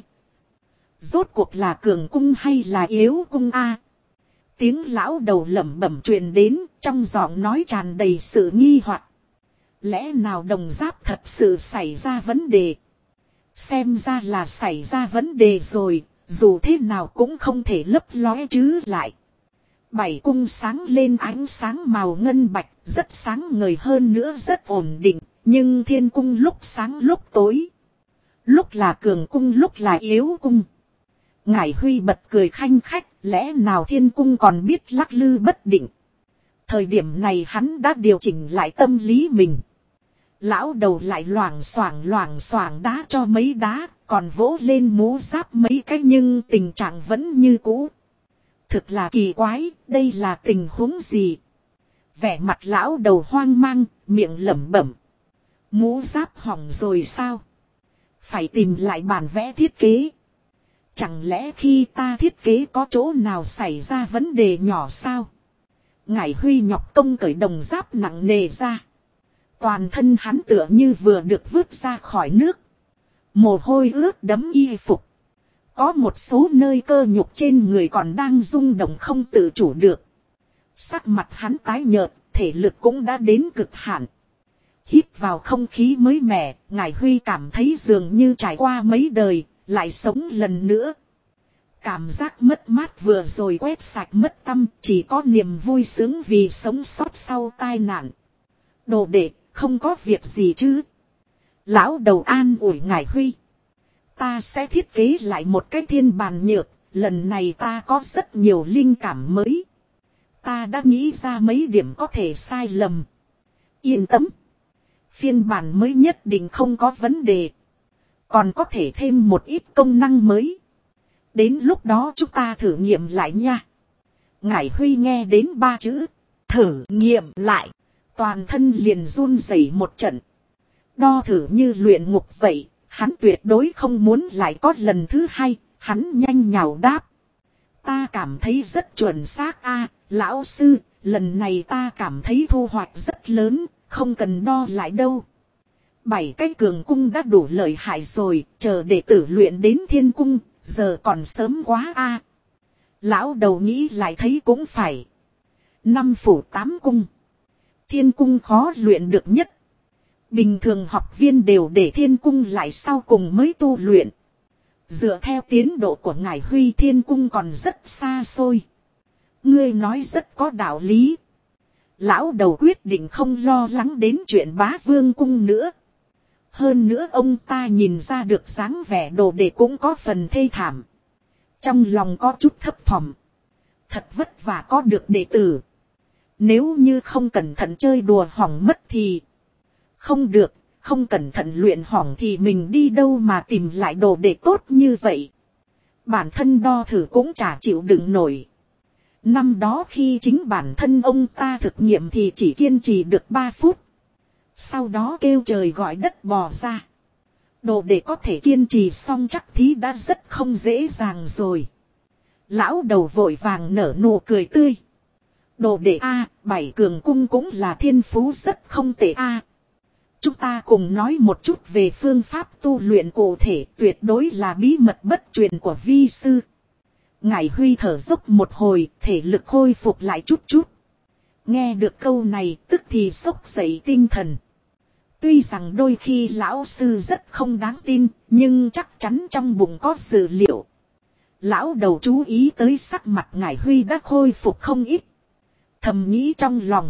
Rốt cuộc là cường cung hay là yếu cung a? Tiếng lão đầu lẩm bẩm truyền đến, trong giọng nói tràn đầy sự nghi hoặc. Lẽ nào đồng giáp thật sự xảy ra vấn đề? Xem ra là xảy ra vấn đề rồi, dù thế nào cũng không thể lấp lóe chứ lại. 7 cung sáng lên ánh sáng màu ngân bạch, rất sáng ngời hơn nữa rất ổn định, nhưng thiên cung lúc sáng lúc tối. Lúc là cường cung lúc là yếu cung. Ngải Huy bật cười khanh khách, lẽ nào thiên cung còn biết lắc lư bất định. Thời điểm này hắn đã điều chỉnh lại tâm lý mình. Lão đầu lại loảng xoảng đá cho mấy đá, còn vỗ lên mũ giáp mấy cái nhưng tình trạng vẫn như cũ. Thực là kỳ quái, đây là tình huống gì? Vẻ mặt lão đầu hoang mang, miệng lẩm bẩm. Mũ giáp hỏng rồi sao? Phải tìm lại bản vẽ thiết kế. Chẳng lẽ khi ta thiết kế có chỗ nào xảy ra vấn đề nhỏ sao? Ngải Huy nhọc công cởi đồng giáp nặng nề ra. Toàn thân hắn tựa như vừa được vứt ra khỏi nước. Mồ hôi ướt đẫm y phục. Có một số nơi cơ nhục trên người còn đang rung động không tự chủ được. Sắc mặt hắn tái nhợt, thể lực cũng đã đến cực hạn. Hít vào không khí mới mẻ, Ngải Huy cảm thấy dường như trải qua mấy đời, lại sống lần nữa. Cảm giác mất mát vừa rồi quét sạch mất tâm, chỉ có niềm vui sướng vì sống sót sau tai nạn. Đồ đệ, không có việc gì chứ? Lão đầu an ủi Ngải Huy. Ta sẽ thiết kế lại một cái thiên bàn nhược, lần này ta có rất nhiều linh cảm mới. Ta đã nghĩ ra mấy điểm có thể sai lầm. Yên tâm. Phiên bản mới nhất định không có vấn đề. Còn có thể thêm một ít công năng mới. Đến lúc đó chúng ta thử nghiệm lại nha. Ngải Huy nghe đến 3 chữ. Thử nghiệm lại. Toàn thân liền run rẩy một trận. Đo thử như luyện ngục vậy. Hắn tuyệt đối không muốn lại có lần thứ hai. Hắn nhanh nhào đáp. Ta cảm thấy rất chuẩn xác a, lão sư. Lần này ta cảm thấy thu hoạch rất lớn. Không cần đo lại đâu. 7 cái cường cung đã đủ lợi hại rồi. Chờ đệ tử luyện đến thiên cung. Giờ còn sớm quá a. Lão đầu nghĩ lại thấy cũng phải. 5 phủ 8 cung. Thiên cung khó luyện được nhất. Bình thường học viên đều để thiên cung lại sau cùng mới tu luyện. Dựa theo tiến độ của ngài Huy, thiên cung còn rất xa xôi. Ngươi nói rất có đạo lý. Lão đầu quyết định không lo lắng đến chuyện Bá Vương cung nữa. Hơn nữa ông ta nhìn ra được dáng vẻ đồ đệ cũng có phần thê thảm. Trong lòng có chút thấp thỏm. Thật vất vả có được đệ tử. Nếu như không cẩn thận chơi đùa hỏng mất thì... Không được, không cẩn thận luyện hỏng thì mình đi đâu mà tìm lại đồ đệ tốt như vậy. Bản thân đo thử cũng chả chịu đựng nổi. Năm đó khi chính bản thân ông ta thực nghiệm thì chỉ kiên trì được 3 phút. Sau đó kêu trời gọi đất bò ra. Đồ để có thể kiên trì xong chắc thí đã rất không dễ dàng rồi. Lão đầu vội vàng nở nụ cười tươi. Đồ đệ A, 7 cường cung cũng là thiên phú rất không tệ A. Chúng ta cùng nói một chút về phương pháp tu luyện cụ thể, tuyệt đối là bí mật bất truyền của vi sư. Ngải Huy thở dốc một hồi, thể lực khôi phục lại chút chút. Nghe được câu này tức thì sốc dậy tinh thần. Tuy rằng đôi khi lão sư rất không đáng tin, nhưng chắc chắn trong bụng có dữ liệu. Lão đầu chú ý tới sắc mặt Ngải Huy đã khôi phục không ít. Thầm nghĩ trong lòng.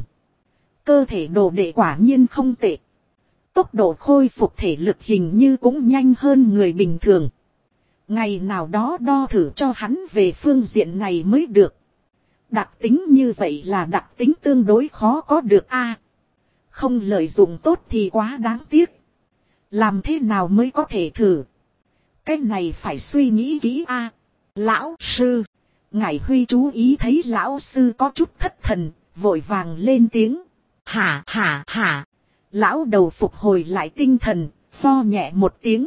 Cơ thể đồ đệ quả nhiên không tệ. Tốc độ khôi phục thể lực hình như cũng nhanh hơn người bình thường. Ngày nào đó đo thử cho hắn về phương diện này mới được. Đặc tính như vậy là đặc tính tương đối khó có được a. Không lợi dụng tốt thì quá đáng tiếc. Làm thế nào mới có thể thử? Cái này phải suy nghĩ kỹ a. Lão sư. Ngải Huy chú ý thấy lão sư có chút thất thần, vội vàng lên tiếng. Hả. Lão đầu phục hồi lại tinh thần, lo nhẹ một tiếng.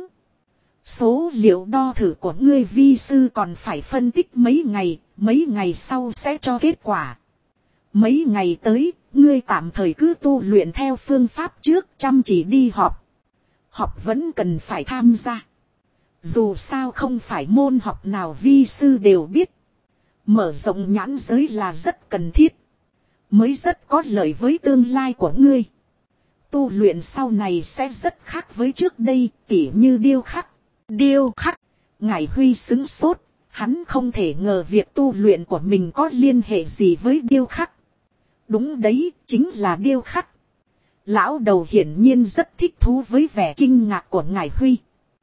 Số liệu đo thử của ngươi vi sư còn phải phân tích mấy ngày sau sẽ cho kết quả. Mấy ngày tới, ngươi tạm thời cứ tu luyện theo phương pháp trước, chăm chỉ đi học. Học vẫn cần phải tham gia. Dù sao không phải môn học nào vi sư đều biết. Mở rộng nhãn giới là rất cần thiết. Mới rất có lợi với tương lai của ngươi. Tu luyện sau này sẽ rất khác với trước đây, tỉ như điêu khắc. Điêu khắc. Ngải Huy sững sốt. Hắn không thể ngờ việc tu luyện của mình có liên hệ gì với điêu khắc. Đúng đấy, chính là điêu khắc. Lão đầu hiển nhiên rất thích thú với vẻ kinh ngạc của Ngải Huy.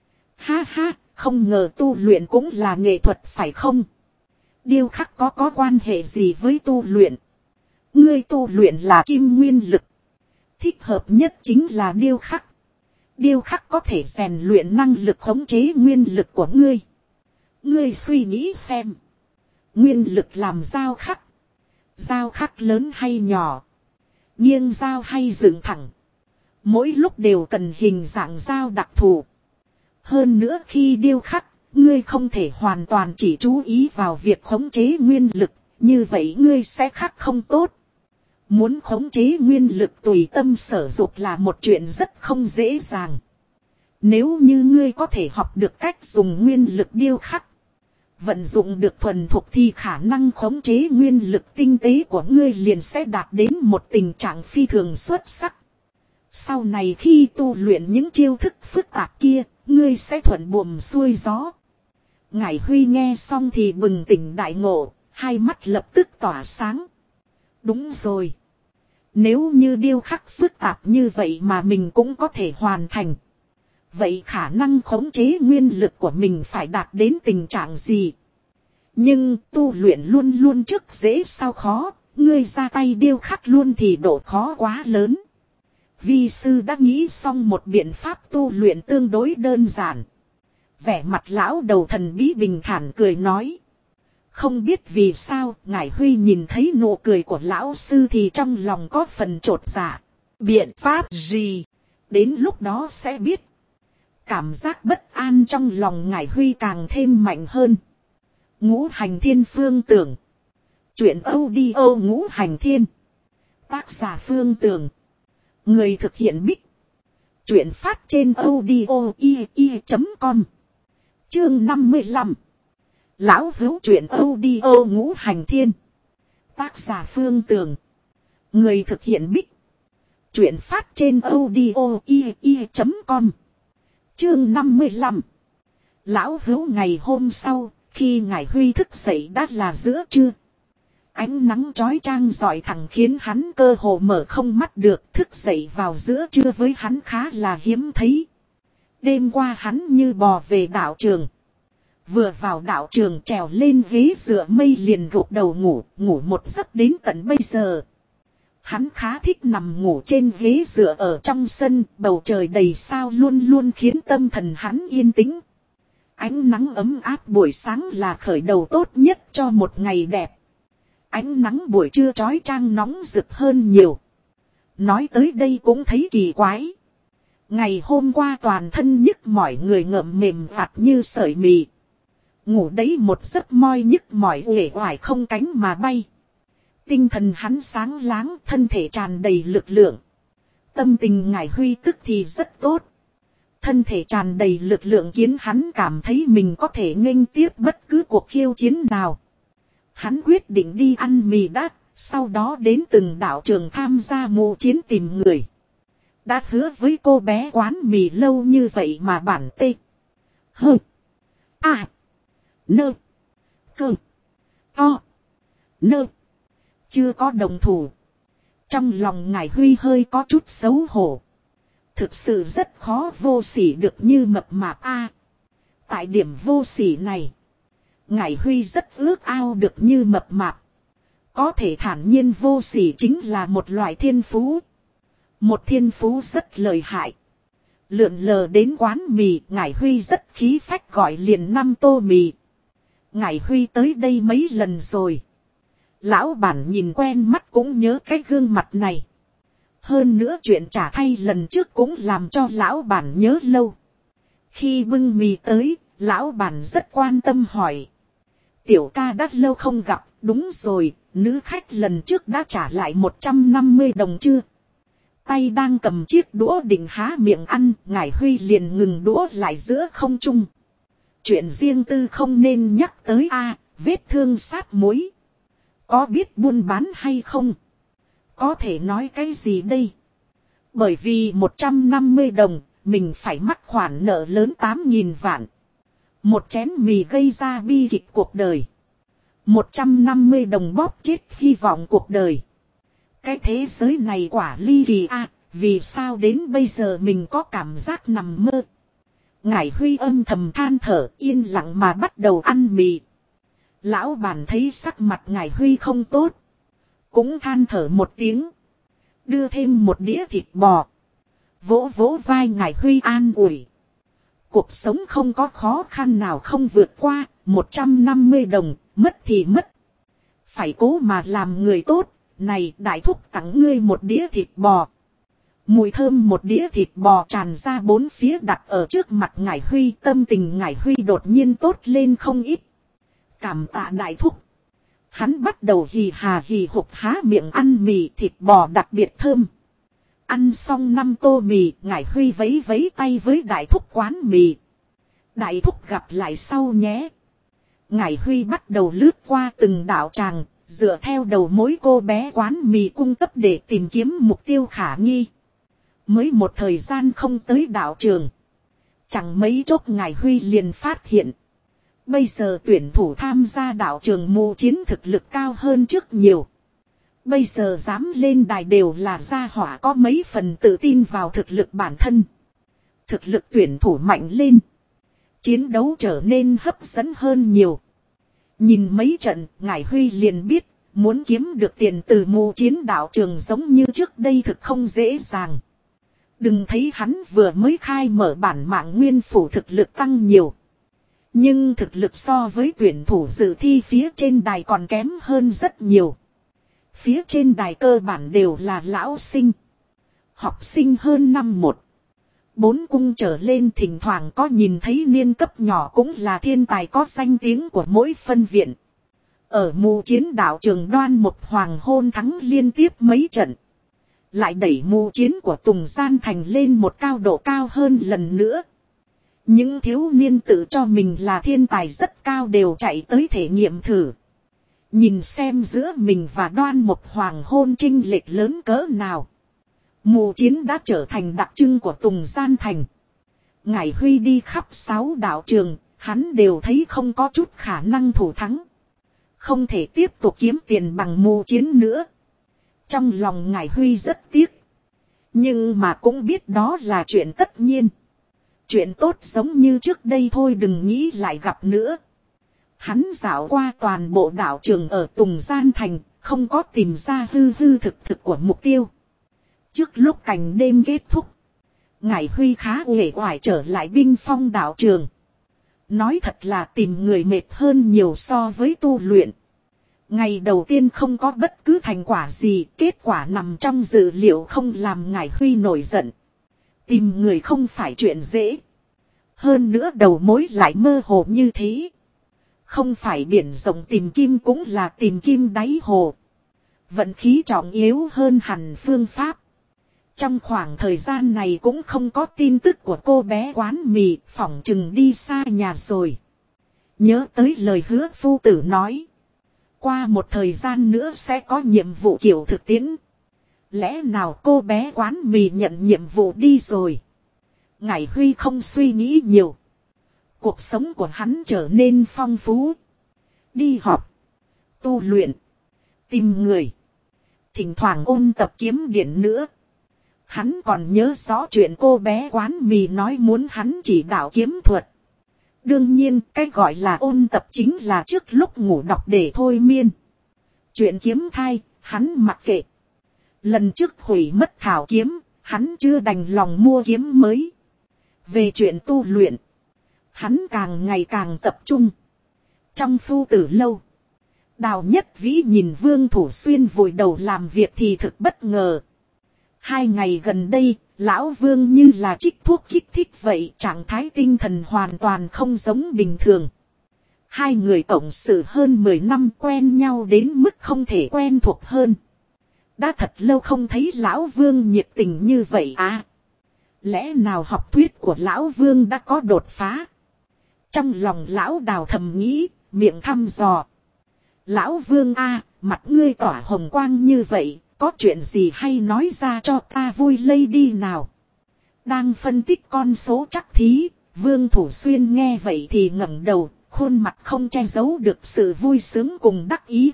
Ha, không ngờ tu luyện cũng là nghệ thuật phải không? Điêu khắc có quan hệ gì với tu luyện? Ngươi tu luyện là kim nguyên lực. Thích hợp nhất chính là điêu khắc. Điêu khắc có thể rèn luyện năng lực khống chế nguyên lực của ngươi. Ngươi suy nghĩ xem. Nguyên lực làm dao khắc. Dao khắc lớn hay nhỏ. Nghiêng dao hay dựng thẳng. Mỗi lúc đều cần hình dạng dao đặc thù. Hơn nữa khi điêu khắc, ngươi không thể hoàn toàn chỉ chú ý vào việc khống chế nguyên lực. Như vậy ngươi sẽ khắc không tốt. Muốn khống chế nguyên lực tùy tâm sở dục là một chuyện rất không dễ dàng. Nếu như ngươi có thể học được cách dùng nguyên lực điêu khắc, vận dụng được thuần thục thì khả năng khống chế nguyên lực tinh tế của ngươi liền sẽ đạt đến một tình trạng phi thường xuất sắc. Sau này khi tu luyện những chiêu thức phức tạp kia, ngươi sẽ thuận buồm xuôi gió. Ngải Huy nghe xong thì bừng tỉnh đại ngộ, hai mắt lập tức tỏa sáng. Đúng rồi. Nếu như điêu khắc phức tạp như vậy mà mình cũng có thể hoàn thành. Vậy khả năng khống chế nguyên lực của mình phải đạt đến tình trạng gì? Nhưng tu luyện luôn luôn trước dễ sau khó, ngươi ra tay điêu khắc luôn thì độ khó quá lớn. Vi sư đã nghĩ xong một biện pháp tu luyện tương đối đơn giản. Vẻ mặt lão đầu thần bí bình thản cười nói. Không biết vì sao, Ngải Huy nhìn thấy nụ cười của lão sư thì trong lòng có phần chột dạ. Biện pháp gì? Đến lúc đó sẽ biết. Cảm giác bất an trong lòng Ngải Huy càng thêm mạnh hơn. Ngũ Hành Thiên Phương Tưởng. Chuyện audio Ngũ Hành Thiên. Tác giả Phương Tưởng. Người thực hiện Bích. Chuyện phát trên audio.com. Chương 55. Lão hữu chuyện audio Ngũ Hành Thiên. Tác giả Phương Tưởng. Người thực hiện Bích. Chuyện phát trên audio.com. Chương 55. Lão hữu ngày hôm sau, khi Ngải Huy thức dậy đã là giữa trưa. Ánh nắng chói chang rọi thẳng khiến hắn cơ hồ mở không mắt được. Thức dậy vào giữa trưa với hắn khá là hiếm thấy. Đêm qua hắn như bò về đạo trường. Vừa vào đạo trường trèo lên ghế dựa mây liền gục đầu ngủ một giấc đến tận bây giờ. Hắn khá thích nằm ngủ trên ghế dựa ở trong sân, bầu trời đầy sao luôn luôn khiến tâm thần hắn yên tĩnh. Ánh nắng ấm áp buổi sáng là khởi đầu tốt nhất cho một ngày đẹp. Ánh nắng buổi trưa chói chang nóng rực hơn nhiều. Nói tới đây cũng thấy kỳ quái. Ngày hôm qua toàn thân nhức mỏi người ngợm mềm vặt như sợi mì. Ngủ đấy một giấc moi nhức mỏi uể oải không cánh mà bay. Tinh thần hắn sáng láng, thân thể tràn đầy lực lượng. Tâm tình Ngải Huy tức thì rất tốt. Thân thể tràn đầy lực lượng khiến hắn cảm thấy mình có thể nghênh tiếp bất cứ cuộc khiêu chiến nào. Hắn quyết định đi ăn mì đắt, sau đó đến từng đạo trường tham gia mộ chiến tìm người. Đã hứa với cô bé quán mì lâu như vậy mà bản tê. Hơ. À. Nơ. Cơ. To. Nơ. Chưa có đồng thủ. Trong lòng Ngải Huy hơi có chút xấu hổ. Thực sự rất khó vô sỉ được như mập mạp a. Tại điểm vô sỉ này, Ngải Huy rất ước ao được như mập mạp. Có thể thản nhiên vô sỉ chính là một loại thiên phú. Một thiên phú rất lợi hại. Lượn lờ đến quán mì, Ngải Huy rất khí phách gọi liền 5 tô mì. Ngải Huy tới đây mấy lần rồi. Lão bản nhìn quen mắt cũng nhớ cái gương mặt này. Hơn nữa chuyện trả thay lần trước cũng làm cho lão bản nhớ lâu. Khi bưng mì tới, lão bản rất quan tâm hỏi. Tiểu ca đã lâu không gặp, đúng rồi, nữ khách lần trước đã trả lại 150 đồng chưa? Tay đang cầm chiếc đũa định há miệng ăn, Ngải Huy liền ngừng đũa lại giữa không trung. Chuyện riêng tư không nên nhắc tới a, vết thương sát muối. Có biết buôn bán hay không? Có thể nói cái gì đây? Bởi vì 150 đồng, mình phải mắc khoản nợ lớn 8.000 vạn. Một chén mì gây ra bi kịch cuộc đời. 150 đồng bóp chết hy vọng cuộc đời. Cái thế giới này quả ly kỳ a, vì sao đến bây giờ mình có cảm giác nằm mơ? Ngải Huy âm thầm than thở, yên lặng mà bắt đầu ăn mì. Lão bản thấy sắc mặt Ngải Huy không tốt, cũng than thở một tiếng, đưa thêm một đĩa thịt bò. Vỗ vỗ vai Ngải Huy an ủi. Cuộc sống không có khó khăn nào không vượt qua, 150 đồng, mất thì mất. Phải cố mà làm người tốt, này đại thúc tặng ngươi một đĩa thịt bò. Mùi thơm một đĩa thịt bò tràn ra bốn phía đặt ở trước mặt Ngải Huy, tâm tình Ngải Huy đột nhiên tốt lên không ít. Cảm tạ đại thúc. Hắn bắt đầu hì hà hì hục há miệng ăn mì thịt bò đặc biệt thơm. Ăn xong 5 tô mì, Ngải Huy vẫy vẫy tay với đại thúc quán mì. Đại thúc gặp lại sau nhé. Ngải Huy bắt đầu lướt qua từng đạo tràng, dựa theo đầu mối cô bé quán mì cung cấp để tìm kiếm mục tiêu khả nghi. Mới một thời gian không tới đạo trường, chẳng mấy chốc Ngải Huy liền phát hiện. Bây giờ tuyển thủ tham gia đạo trường mộ chiến thực lực cao hơn trước nhiều. Bây giờ dám lên đài đều là gia hỏa có mấy phần tự tin vào thực lực bản thân. Thực lực tuyển thủ mạnh lên, chiến đấu trở nên hấp dẫn hơn nhiều. Nhìn mấy trận, Ngải Huy liền biết, muốn kiếm được tiền từ mộ chiến đạo trường giống như trước đây thực không dễ dàng. Đừng thấy hắn vừa mới khai mở bản mạng nguyên phủ thực lực tăng nhiều. Nhưng thực lực so với tuyển thủ dự thi phía trên đài còn kém hơn rất nhiều. Phía trên đài cơ bản đều là lão sinh. Học sinh hơn năm một. 4 cung trở lên, thỉnh thoảng có nhìn thấy niên cấp nhỏ cũng là thiên tài có danh tiếng của mỗi phân viện. Ở mù chiến đạo trường Đoan một hoàng hôn thắng liên tiếp mấy trận. Lại đẩy mù chiến của Tùng Gian Thành lên một cao độ cao hơn lần nữa. Những thiếu niên tự cho mình là thiên tài rất cao đều chạy tới thể nghiệm thử. Nhìn xem giữa mình và Đoan một hoàng hôn chênh lệch lớn cỡ nào. Mù chiến đã trở thành đặc trưng của Tùng Gian Thành. Ngải Huy đi khắp 6 đạo trường, hắn đều thấy không có chút khả năng thủ thắng. Không thể tiếp tục kiếm tiền bằng mù chiến nữa. Trong lòng Ngải Huy rất tiếc. Nhưng mà cũng biết đó là chuyện tất nhiên. Chuyện tốt giống như trước đây thôi, đừng nghĩ lại gặp nữa. Hắn dạo qua toàn bộ đạo trường ở Tùng Gian Thành, không có tìm ra hư hư thực thực của mục tiêu. Trước lúc cảnh đêm kết thúc, Ngải Huy khá uể oải trở lại Binh Phong đạo trường. Nói thật là tìm người mệt hơn nhiều so với tu luyện. Ngày đầu tiên không có bất cứ thành quả gì, kết quả nằm trong dự liệu không làm Ngải Huy nổi giận. Tìm người không phải chuyện dễ. Hơn nữa đầu mối lại mơ hồ như thế. Không phải biển rộng tìm kim cũng là tìm kim đáy hồ. Vận khí trọng yếu hơn hẳn phương pháp. Trong khoảng thời gian này cũng không có tin tức của cô bé quán mì, phỏng chừng đi xa nhà rồi. Nhớ tới lời hứa phu tử nói. Qua một thời gian nữa sẽ có nhiệm vụ kiểu thực tiễn. Lẽ nào cô bé quán mì nhận nhiệm vụ đi rồi? Ngải Huy không suy nghĩ nhiều. Cuộc sống của hắn trở nên phong phú. Đi họp, tu luyện, tìm người, thỉnh thoảng ôn tập kiếm điện nữa. Hắn còn nhớ rõ chuyện cô bé quán mì nói muốn hắn chỉ đạo kiếm thuật. Đương nhiên cái gọi là ôn tập chính là trước lúc ngủ đọc để thôi miên. Chuyện kiếm thai, hắn mặc kệ. Lần trước hủy mất thảo kiếm, hắn chưa đành lòng mua kiếm mới. Về chuyện tu luyện, hắn càng ngày càng tập trung. Trong phu tử lâu, Đào Nhất Vĩ nhìn Vương Thủ Xuyên vùi đầu làm việc thì thực bất ngờ. 2 ngày gần đây, lão Vương như là trích thuốc kích thích vậy, trạng thái tinh thần hoàn toàn không giống bình thường. 2 người cộng sự hơn 10 năm, quen nhau đến mức không thể quen thuộc hơn. Đã thật lâu không thấy lão Vương nhiệt tình như vậy à? Lẽ nào học thuyết của lão Vương đã có đột phá? Trong lòng lão Đào thầm nghĩ, miệng thăm dò. Lão Vương a, mặt ngươi tỏa hồng quang như vậy, có chuyện gì hay nói ra cho ta vui lây đi nào. Đang phân tích con số chắc thí, Vương Thủ Xuyên nghe vậy thì ngẩng đầu, khuôn mặt không che giấu được sự vui sướng cùng đắc ý.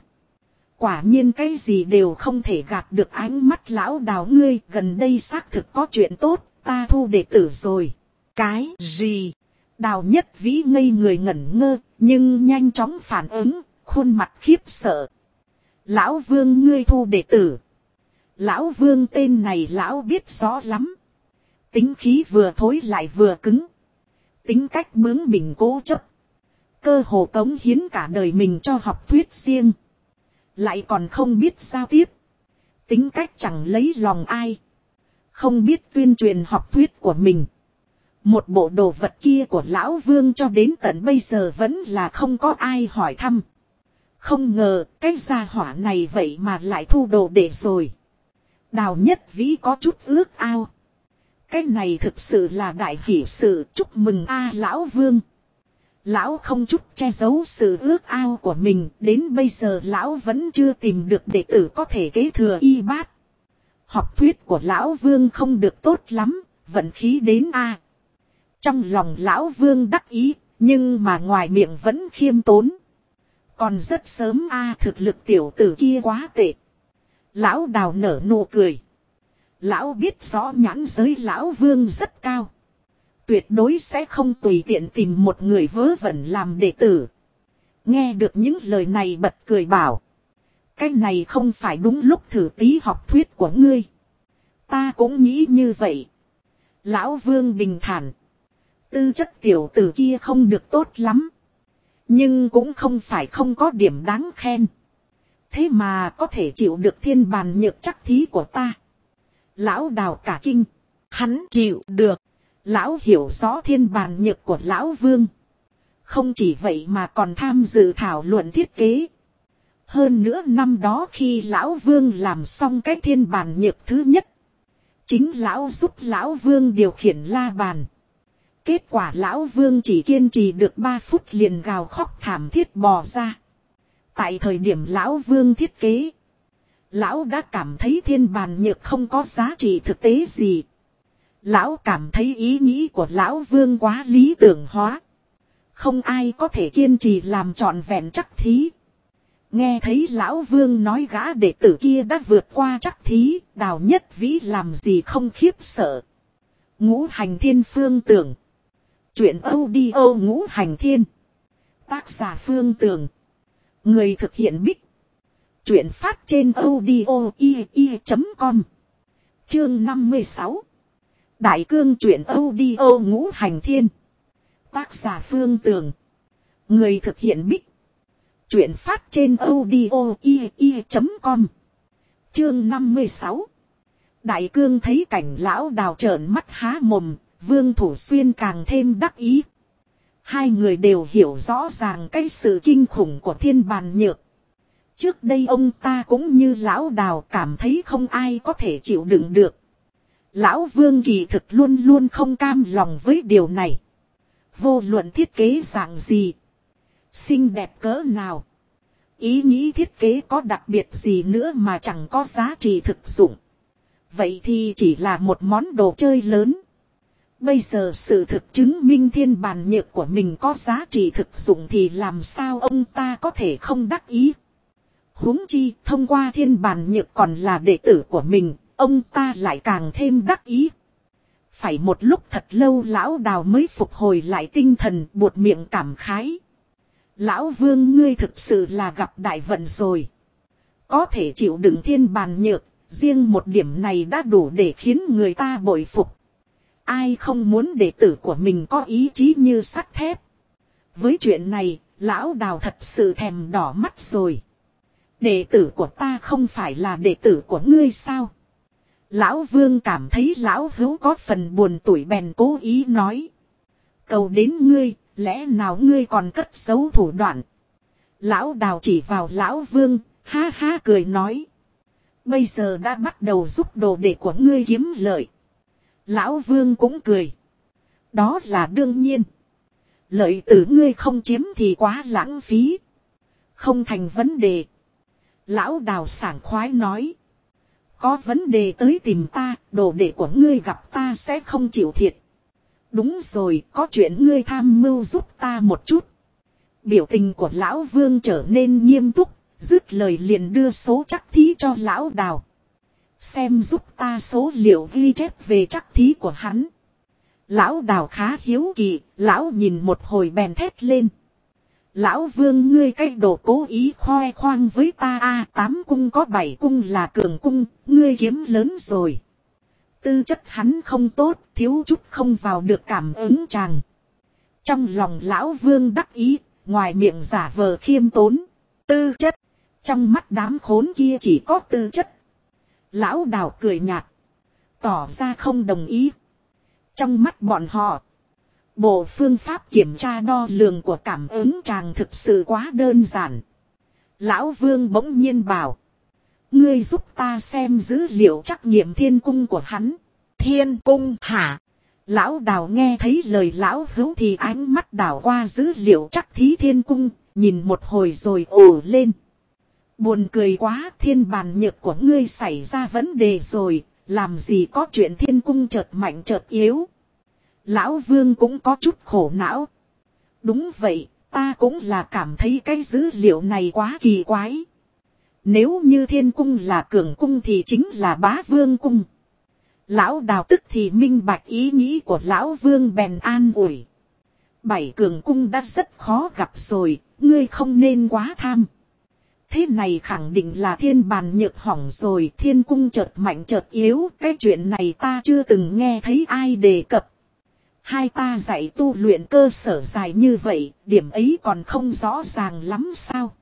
Quả nhiên cái gì đều không thể gạt được ánh mắt lão Đào ngươi, gần đây xác thực có chuyện tốt, ta thu đệ tử rồi. Cái gì? Đào Nhất Vĩ ngây người ngẩn ngơ, nhưng nhanh chóng phản ứng, khuôn mặt khiếp sợ. Lão Vương ngươi thu đệ tử. Lão Vương tên này lão biết rõ lắm. Tính khí vừa thối lại vừa cứng. Tính cách bướng bỉnh cố chấp. Cơ hồ cống hiến cả đời mình cho học thuyết riêng. Lại còn không biết giao tiếp. Tính cách chẳng lấy lòng ai. Không biết tuyên truyền học thuyết của mình. Một bộ đồ vật kia của lão Vương cho đến tận bây giờ vẫn là không có ai hỏi thăm. Không ngờ cái gia hỏa này vậy mà lại thu đồ đệ rồi. Đào Nhất Vĩ có chút ước ao. Cái này thực sự là đại hỷ sự, chúc mừng a lão Vương. Lão không chút che giấu sự ước ao của mình, đến bây giờ lão vẫn chưa tìm được đệ tử có thể kế thừa y bát. Học thuyết của lão Vương không được tốt lắm, vận khí đến a. Trong lòng lão Vương đắc ý, nhưng mà ngoài miệng vẫn khiêm tốn. Còn rất sớm a, thực lực tiểu tử kia quá tệ. Lão Đào nở nụ cười. Lão biết rõ nhãn giới lão Vương rất cao. Tuyệt đối sẽ không tùy tiện tìm một người vớ vẩn làm đệ tử. Nghe được những lời này bật cười bảo. Cái này không phải đúng lúc thử tí học thuyết của ngươi. Ta cũng nghĩ như vậy. Lão Vương bình thản. Tư chất tiểu tử kia không được tốt lắm. Nhưng cũng không phải không có điểm đáng khen. Thế mà có thể chịu được thiên bàn nhược chắc thí của ta. Lão Đào cả kinh. Hắn chịu được. Lão hiểu rõ thiên bàn nhược của Lão Vương. Không chỉ vậy mà còn tham dự thảo luận thiết kế. Hơn nữa năm đó khi Lão Vương làm xong cái thiên bàn nhược thứ nhất. Chính Lão giúp Lão Vương điều khiển la bàn. Kết quả Lão Vương chỉ kiên trì được 3 phút liền gào khóc thảm thiết bò ra. Tại thời điểm Lão Vương thiết kế. Lão đã cảm thấy thiên bàn nhược không có giá trị thực tế gì. Lão cảm thấy ý nghĩ của Lão Vương quá lý tưởng hóa. Không ai có thể kiên trì làm trọn vẹn chắc thí. Nghe thấy Lão Vương nói gã đệ tử kia đã vượt qua chắc thí, Đào Nhất Vĩ làm gì không khiếp sợ. Ngũ Hành Thiên Phương Tưởng. Chuyện audio Ngũ Hành Thiên. Tác giả Phương Tưởng. Người thực hiện Bích. Chuyện phát trên audio.com. Chương 56. Đại cương truyện audio Ngũ Hành Thiên. Tác giả Phương Tưởng. Người thực hiện Bích. Chuyện phát trên audio.com. Chương 56. Đại cương thấy cảnh Lão Đào trợn mắt há mồm, Vương Thủ Xuyên càng thêm đắc ý. Hai người đều hiểu rõ ràng cái sự kinh khủng của thiên bàn nhược. Trước đây ông ta cũng như Lão Đào cảm thấy không ai có thể chịu đựng được. Lão Vương kỳ thực luôn luôn không cam lòng với điều này. Vô luận thiết kế dạng gì, xinh đẹp cỡ nào, ý nghĩ thiết kế có đặc biệt gì nữa mà chẳng có giá trị thực dụng, vậy thì chỉ là một món đồ chơi lớn. Bây giờ sự thực chứng minh thiên bàn nhược của mình có giá trị thực dụng thì làm sao ông ta có thể không đắc ý. Huống chi thông qua thiên bàn nhược còn là đệ tử của mình, ông ta lại càng thêm đắc ý. Phải một lúc thật lâu Lão Đào mới phục hồi lại tinh thần, buột miệng cảm khái. Lão Vương ngươi thực sự là gặp đại vận rồi. Có thể chịu đựng thiên bàn nhược, riêng một điểm này đã đủ để khiến người ta bội phục. Ai không muốn đệ tử của mình có ý chí như sắt thép. Với chuyện này, Lão Đào thật sự thèm đỏ mắt rồi. Đệ tử của ta không phải là đệ tử của ngươi sao? Lão Vương cảm thấy Lão Hữu có phần buồn tủi bèn cố ý nói. Cầu đến ngươi, lẽ nào ngươi còn cất giấu thủ đoạn? Lão Đào chỉ vào Lão Vương, ha ha cười nói. Bây giờ đã bắt đầu giúp đồ đệ của ngươi kiếm lợi. Lão Vương cũng cười. Đó là đương nhiên. Lợi từ ngươi không chiếm thì quá lãng phí. Không thành vấn đề. Lão Đào sảng khoái nói. Có vấn đề tới tìm ta, đồ đệ của ngươi gặp ta sẽ không chịu thiệt. Đúng rồi, có chuyện ngươi tham mưu giúp ta một chút. Biểu tình của Lão Vương trở nên nghiêm túc, dứt lời liền đưa số chắc thí cho Lão Đào. Xem giúp ta số liệu ghi chép về chắc thí của hắn. Lão Đào khá hiếu kỳ, Lão nhìn một hồi bèn thét lên. Lão Vương ngươi cái đồ cố ý khoe khoang với ta a, 8 cung có 7 cung là cường cung, ngươi kiếm lớn rồi. Tư chất hắn không tốt, thiếu chút không vào được cảm ứng chàng. Trong lòng Lão Vương đắc ý, ngoài miệng giả vờ khiêm tốn. Tư chất, trong mắt đám khốn kia chỉ có tư chất. Lão Đào cười nhạt, tỏ ra không đồng ý. Trong mắt bọn họ, bộ phương pháp kiểm tra đo lường của cảm ứng chàng thực sự quá đơn giản. Lão Vương bỗng nhiên bảo. Ngươi giúp ta xem dữ liệu trắc nghiệm thiên cung của hắn. Thiên cung hả? Lão Đào nghe thấy lời Lão Hữu thì ánh mắt đảo qua dữ liệu trắc thí thiên cung, nhìn một hồi rồi ồ lên. Buồn cười quá, thiên bàn nhược của ngươi xảy ra vấn đề rồi, làm gì có chuyện thiên cung chợt mạnh chợt yếu. Lão Vương cũng có chút khổ não. Đúng vậy, ta cũng là cảm thấy cái dữ liệu này quá kỳ quái. Nếu như thiên cung là cường cung thì chính là bá vương cung. Lão Đào tức thì minh bạch ý nghĩ của Lão Vương bèn an ủi. 7 cường cung đã rất khó gặp rồi, ngươi không nên quá tham. Thế này khẳng định là thiên bàn nhược hỏng rồi, thiên cung chợt mạnh chợt yếu, cái chuyện này ta chưa từng nghe thấy ai đề cập. Hai ta dạy tu luyện cơ sở dài như vậy, điểm ấy còn không rõ ràng lắm sao?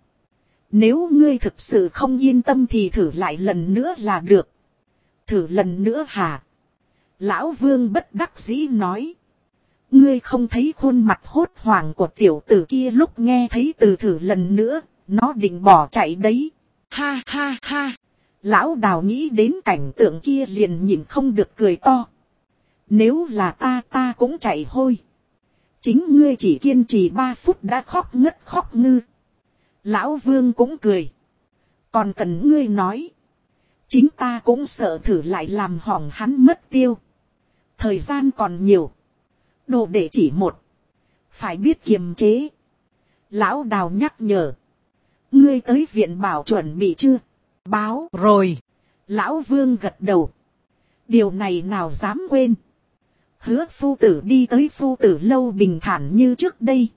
Nếu ngươi thực sự không yên tâm thì thử lại lần nữa là được. Thử lần nữa hả? Lão Vương bất đắc dĩ nói. Ngươi không thấy khuôn mặt hốt hoảng của tiểu tử kia lúc nghe thấy từ thử lần nữa, nó định bỏ chạy đấy. Ha ha ha. Lão Đào nghĩ đến cảnh tượng kia liền nhìn không được cười to. Nếu là ta cũng chạy hôi. Chính ngươi chỉ kiên trì 3 phút đã khóc ngất khóc ngư. Lão Vương cũng cười. Còn cần ngươi nói. Chính ta cũng sợ thử lại làm hỏng hắn mất tiêu. Thời gian còn nhiều. Đồ để chỉ một. Phải biết kiềm chế. Lão Đào nhắc nhở. Ngươi tới viện bảo chuẩn bị chưa? Báo rồi. Lão Vương gật đầu. Điều này nào dám quên. Hứa phu tử đi tới phu tử lâu bình thản như trước đây.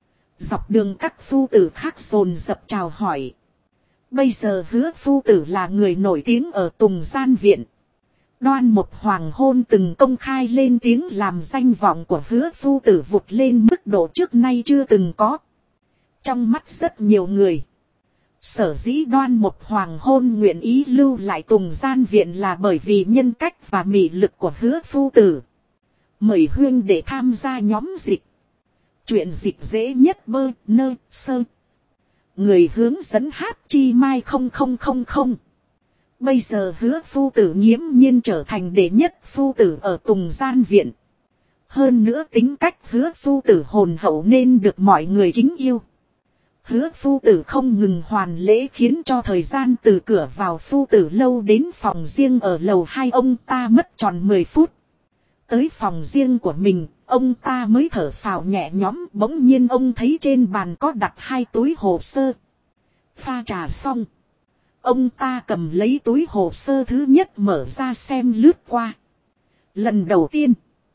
Dọc đường các phu tử khác dồn dập chào hỏi. Bây giờ Hứa phu tử là người nổi tiếng ở Tùng Gian Viện. Đoan một hoàng hôn từng công khai lên tiếng làm danh vọng của Hứa phu tử vụt lên mức độ trước nay chưa từng có. Trong mắt rất nhiều người. Sở dĩ Đoan một hoàng hôn nguyện ý lưu lại Tùng Gian Viện là bởi vì nhân cách và mị lực của Hứa phu tử. Mời huynh để tham gia nhóm dịch. Chuyện dịch dễ nhất bơ nơ sơ. Người hướng dẫn hát chi mai 0000. Bây giờ Hứa phu tử nghiễm nhiên trở thành đệ nhất phu tử ở Tùng Gian Viện. Hơn nữa tính cách Hứa phu tử hồn hậu nên được mọi người kính yêu. Hứa phu tử không ngừng hoàn lễ khiến cho thời gian từ cửa vào phu tử lâu đến phòng riêng ở lầu 2 ông ta mất tròn 10 phút. Tới phòng riêng của mình, ông ta mới thở phào nhẹ nhõm, bỗng nhiên ông thấy trên bàn có đặt 2 túi hồ sơ. Pha trà xong. Ông ta cầm lấy túi hồ sơ thứ nhất mở ra xem lướt qua. Lần đầu tiên,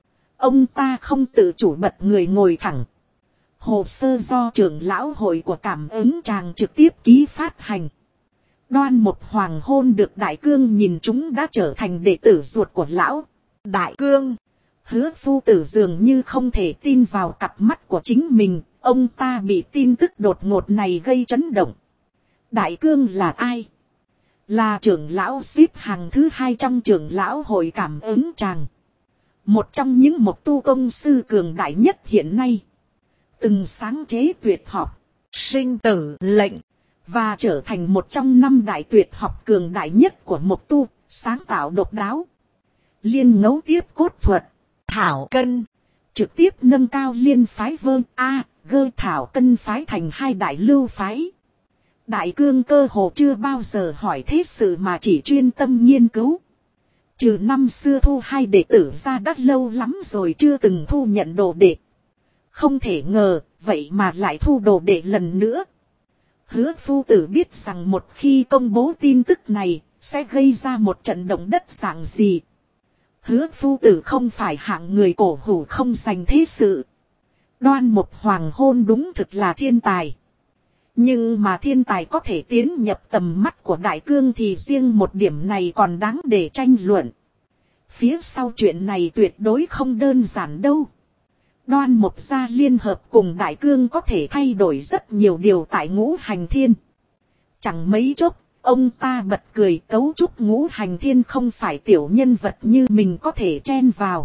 ông ta không tự chủ bật người ngồi thẳng. Hồ sơ do trưởng lão hội của Cảm Ứng Tràng trực tiếp ký phát hành. Đoan một hoàng hôn được Đại Cương nhìn chúng đã trở thành đệ tử ruột của lão. Đại Cương. Hứa phu tử dường như không thể tin vào cặp mắt của chính mình. Ông ta bị tin tức đột ngột này gây chấn động. Đại Cương là ai? Là trưởng lão xếp hàng thứ 2 trong trưởng lão hội Cảm Ứng Tràng. Một trong những mộc tu công sư cường đại nhất hiện nay. Từng sáng chế tuyệt học, sinh tử lệnh, và trở thành một trong 5 đại tuyệt học cường đại nhất của mộc tu, sáng tạo độc đáo. Liên ngấu tiếp cốt thuật, thảo cân, trực tiếp nâng cao liên phái vơ gơ thảo cân phái thành 2 đại lưu phái. Đại Cương cơ hồ chưa bao giờ hỏi thế sự mà chỉ chuyên tâm nghiên cứu. Trừ năm xưa thu 2 đệ tử ra đã lâu lắm rồi chưa từng thu nhận đồ đệ. Không thể ngờ, vậy mà lại thu đồ đệ lần nữa. Hứa phu tử biết rằng một khi công bố tin tức này, sẽ gây ra một trận động đất dạng gì. Hứa phu tử không phải hạng người cổ hủ không dành thế sự. Đoan một hoàng hôn đúng thực là thiên tài. Nhưng mà thiên tài có thể tiến nhập tầm mắt của Đại Cương thì riêng một điểm này còn đáng để tranh luận. Phía sau chuyện này tuyệt đối không đơn giản đâu. Đoan một gia liên hợp cùng Đại Cương có thể thay đổi rất nhiều điều tại Ngũ Hành Thiên. Chẳng mấy chốc, ông ta bật cười cấu trúc Ngũ Hành Thiên không phải tiểu nhân vật như mình có thể chen vào.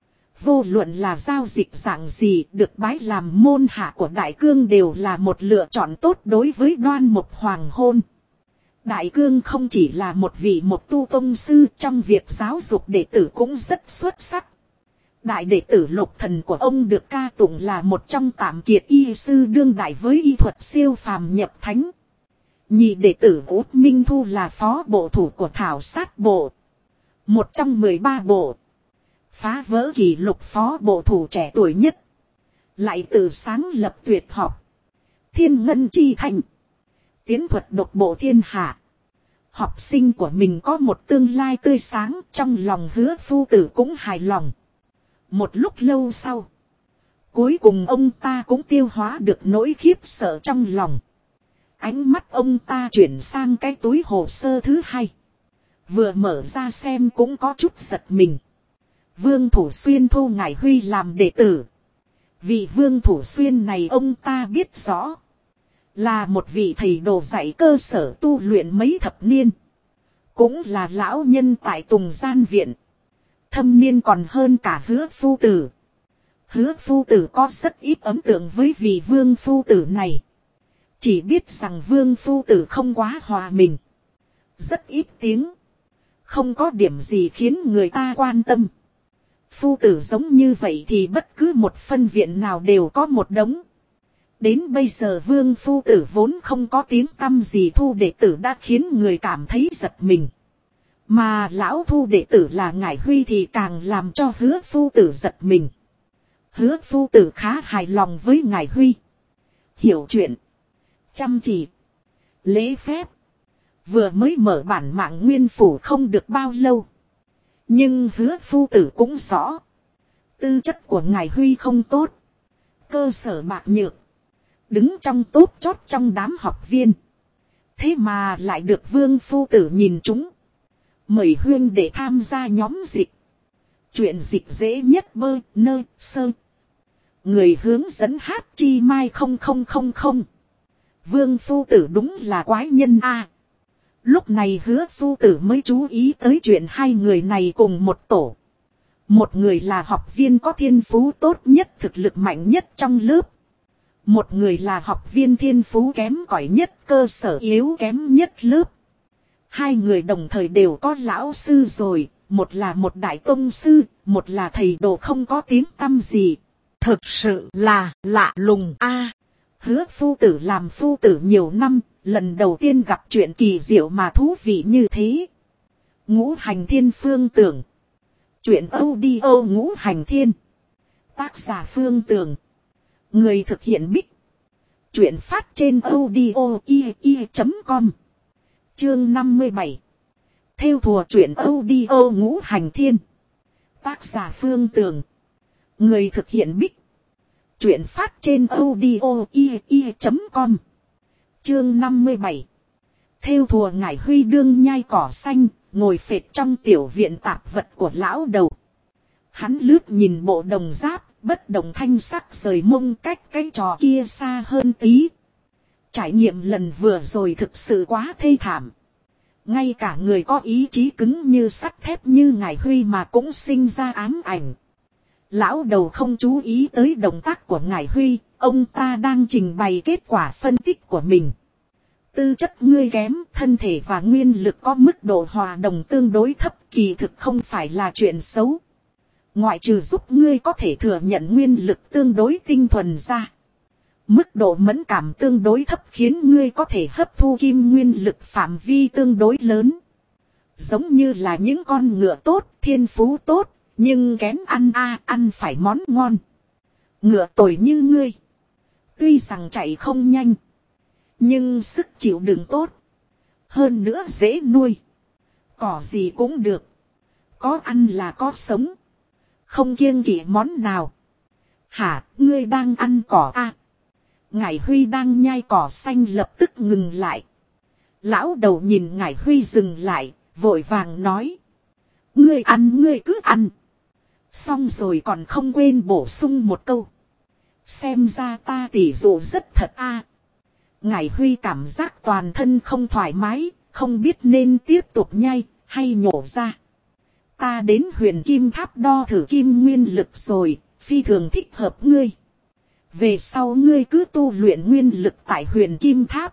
Vô luận là giao dịch dạng gì được bái làm môn hạ của Đại Cương đều là một lựa chọn tốt đối với Đoan một hoàng hôn. Đại Cương không chỉ là một vị mộc tu công sư trong việc giáo dục đệ tử cũng rất xuất sắc. Đại đệ tử Lục Thần của ông được ca tụng là một trong tạm kiệt y sư đương đại với y thuật siêu phàm nhập thánh. Nhị đệ tử Út Minh Thu là phó bộ thủ của Thảo Sát Bộ. Một trong 13 bộ. Phá vỡ kỷ lục phó bộ thủ trẻ tuổi nhất. Lại tự sáng lập tuyệt học. Thiên Ngân Chi Thành. Tiến thuật độc bộ thiên hạ. Học sinh của mình có một tương lai tươi sáng, trong lòng Hứa phu tử cũng hài lòng. Một lúc lâu sau, cuối cùng ông ta cũng tiêu hóa được nỗi khiếp sợ trong lòng. Ánh mắt ông ta chuyển sang cái túi hồ sơ thứ hai. Vừa mở ra xem cũng có chút giật mình. Vương Thủ Xuyên thu Ngải Huy làm đệ tử. Vị Vương Thủ Xuyên này ông ta biết rõ. Là một vị thầy đồ dạy cơ sở tu luyện mấy thập niên. Cũng là lão nhân tại Tùng Gian Viện. Thâm niên còn hơn cả Hứa Phu Tử. Hứa Phu Tử có rất ít ấn tượng với vị Vương Phu Tử này. Chỉ biết rằng Vương Phu Tử không quá hòa mình. Rất ít tiếng. Không có điểm gì khiến người ta quan tâm. Phu tử giống như vậy thì bất cứ một phân viện nào đều có một đống. Đến bây giờ Vương Phu Tử vốn không có tiếng tăm gì thu đệ tử đã khiến người cảm thấy giật mình. Mà lão thu đệ tử là Ngải Huy thì càng làm cho Hứa Phu Tử giật mình. Hứa Phu Tử khá hài lòng với Ngải Huy. Hiểu chuyện. Chăm chỉ. Lễ phép. Vừa mới mở bản mạng nguyên phủ không được bao lâu. Nhưng Hứa Phu Tử cũng rõ. Tư chất của Ngải Huy không tốt. Cơ sở bạc nhược. Đứng trong top chót trong đám học viên. Thế mà lại được Vương Phu Tử nhìn trúng. Mời huyên để tham gia nhóm dịch. Chuyện dịch dễ nhất bơ nơ sơ. Người hướng dẫn hát chi mai 0000. Vương Phu Tử đúng là quái nhân a. Lúc này Hứa Phu Tử mới chú ý tới chuyện hai người này cùng một tổ. Một người là học viên có thiên phú tốt nhất, thực lực mạnh nhất trong lớp. Một người là học viên thiên phú kém cỏi nhất, cơ sở yếu kém nhất lớp. Hai người đồng thời đều có lão sư rồi, một là một đại tông sư, một là thầy đồ không có tiếng tăm gì. Thực sự là lạ lùng a. Hứa Phu Tử làm phu tử nhiều năm, lần đầu tiên gặp chuyện kỳ diệu mà thú vị như thế. Ngũ Hành Thiên Phương Tưởng. Chuyện audio Ngũ Hành Thiên. Tác giả Phương Tưởng. Người thực hiện Bích. Chuyện phát trên audio.com. Chương 57. Theo thùa chuyện audio Ngũ Hành Thiên. Tác giả Phương Tưởng. Người thực hiện Bích. Chuyện phát trên audio.com. Chương 57. Theo thùa Ngải Huy đương nhai cỏ xanh, ngồi phệt trong tiểu viện tạp vật của lão đầu. Hắn lướt nhìn bộ đồng giáp, bất động thanh sắc rời mông cách cái trò kia xa hơn tí. Trải nghiệm lần vừa rồi thực sự quá thê thảm. Ngay cả người có ý chí cứng như sắt thép như Ngải Huy mà cũng sinh ra ám ảnh. Lão đầu không chú ý tới động tác của Ngải Huy, ông ta đang trình bày kết quả phân tích của mình. Tư chất ngươi kém, thân thể và nguyên lực có mức độ hòa đồng tương đối thấp, kỳ thực không phải là chuyện xấu. Ngoại trừ giúp ngươi có thể thừa nhận nguyên lực tương đối tinh thuần ra. Mức độ mẫn cảm tương đối thấp khiến ngươi có thể hấp thu kim nguyên lực phạm vi tương đối lớn. Giống như là những con ngựa tốt, thiên phú tốt, nhưng kén ăn ăn phải món ngon. Ngựa tồi như ngươi. Tuy rằng chạy không nhanh. Nhưng sức chịu đựng tốt. Hơn nữa dễ nuôi. Cỏ gì cũng được. Có ăn là có sống. Không kiêng kỵ món nào. Hả, ngươi đang ăn cỏ à? Ngải Huy đang nhai cỏ xanh lập tức ngừng lại. Lão đầu nhìn Ngải Huy dừng lại, vội vàng nói. Ngươi ăn ngươi cứ ăn. Xong rồi còn không quên bổ sung một câu. Xem ra ta tỉ dụ rất thật a. Ngải Huy cảm giác toàn thân không thoải mái, không biết nên tiếp tục nhai hay nhổ ra. Ta đến Huyền Kim Tháp đo thử kim nguyên lực rồi, phi thường thích hợp ngươi. Về sau ngươi cứ tu luyện nguyên lực tại Huyền Kim Tháp.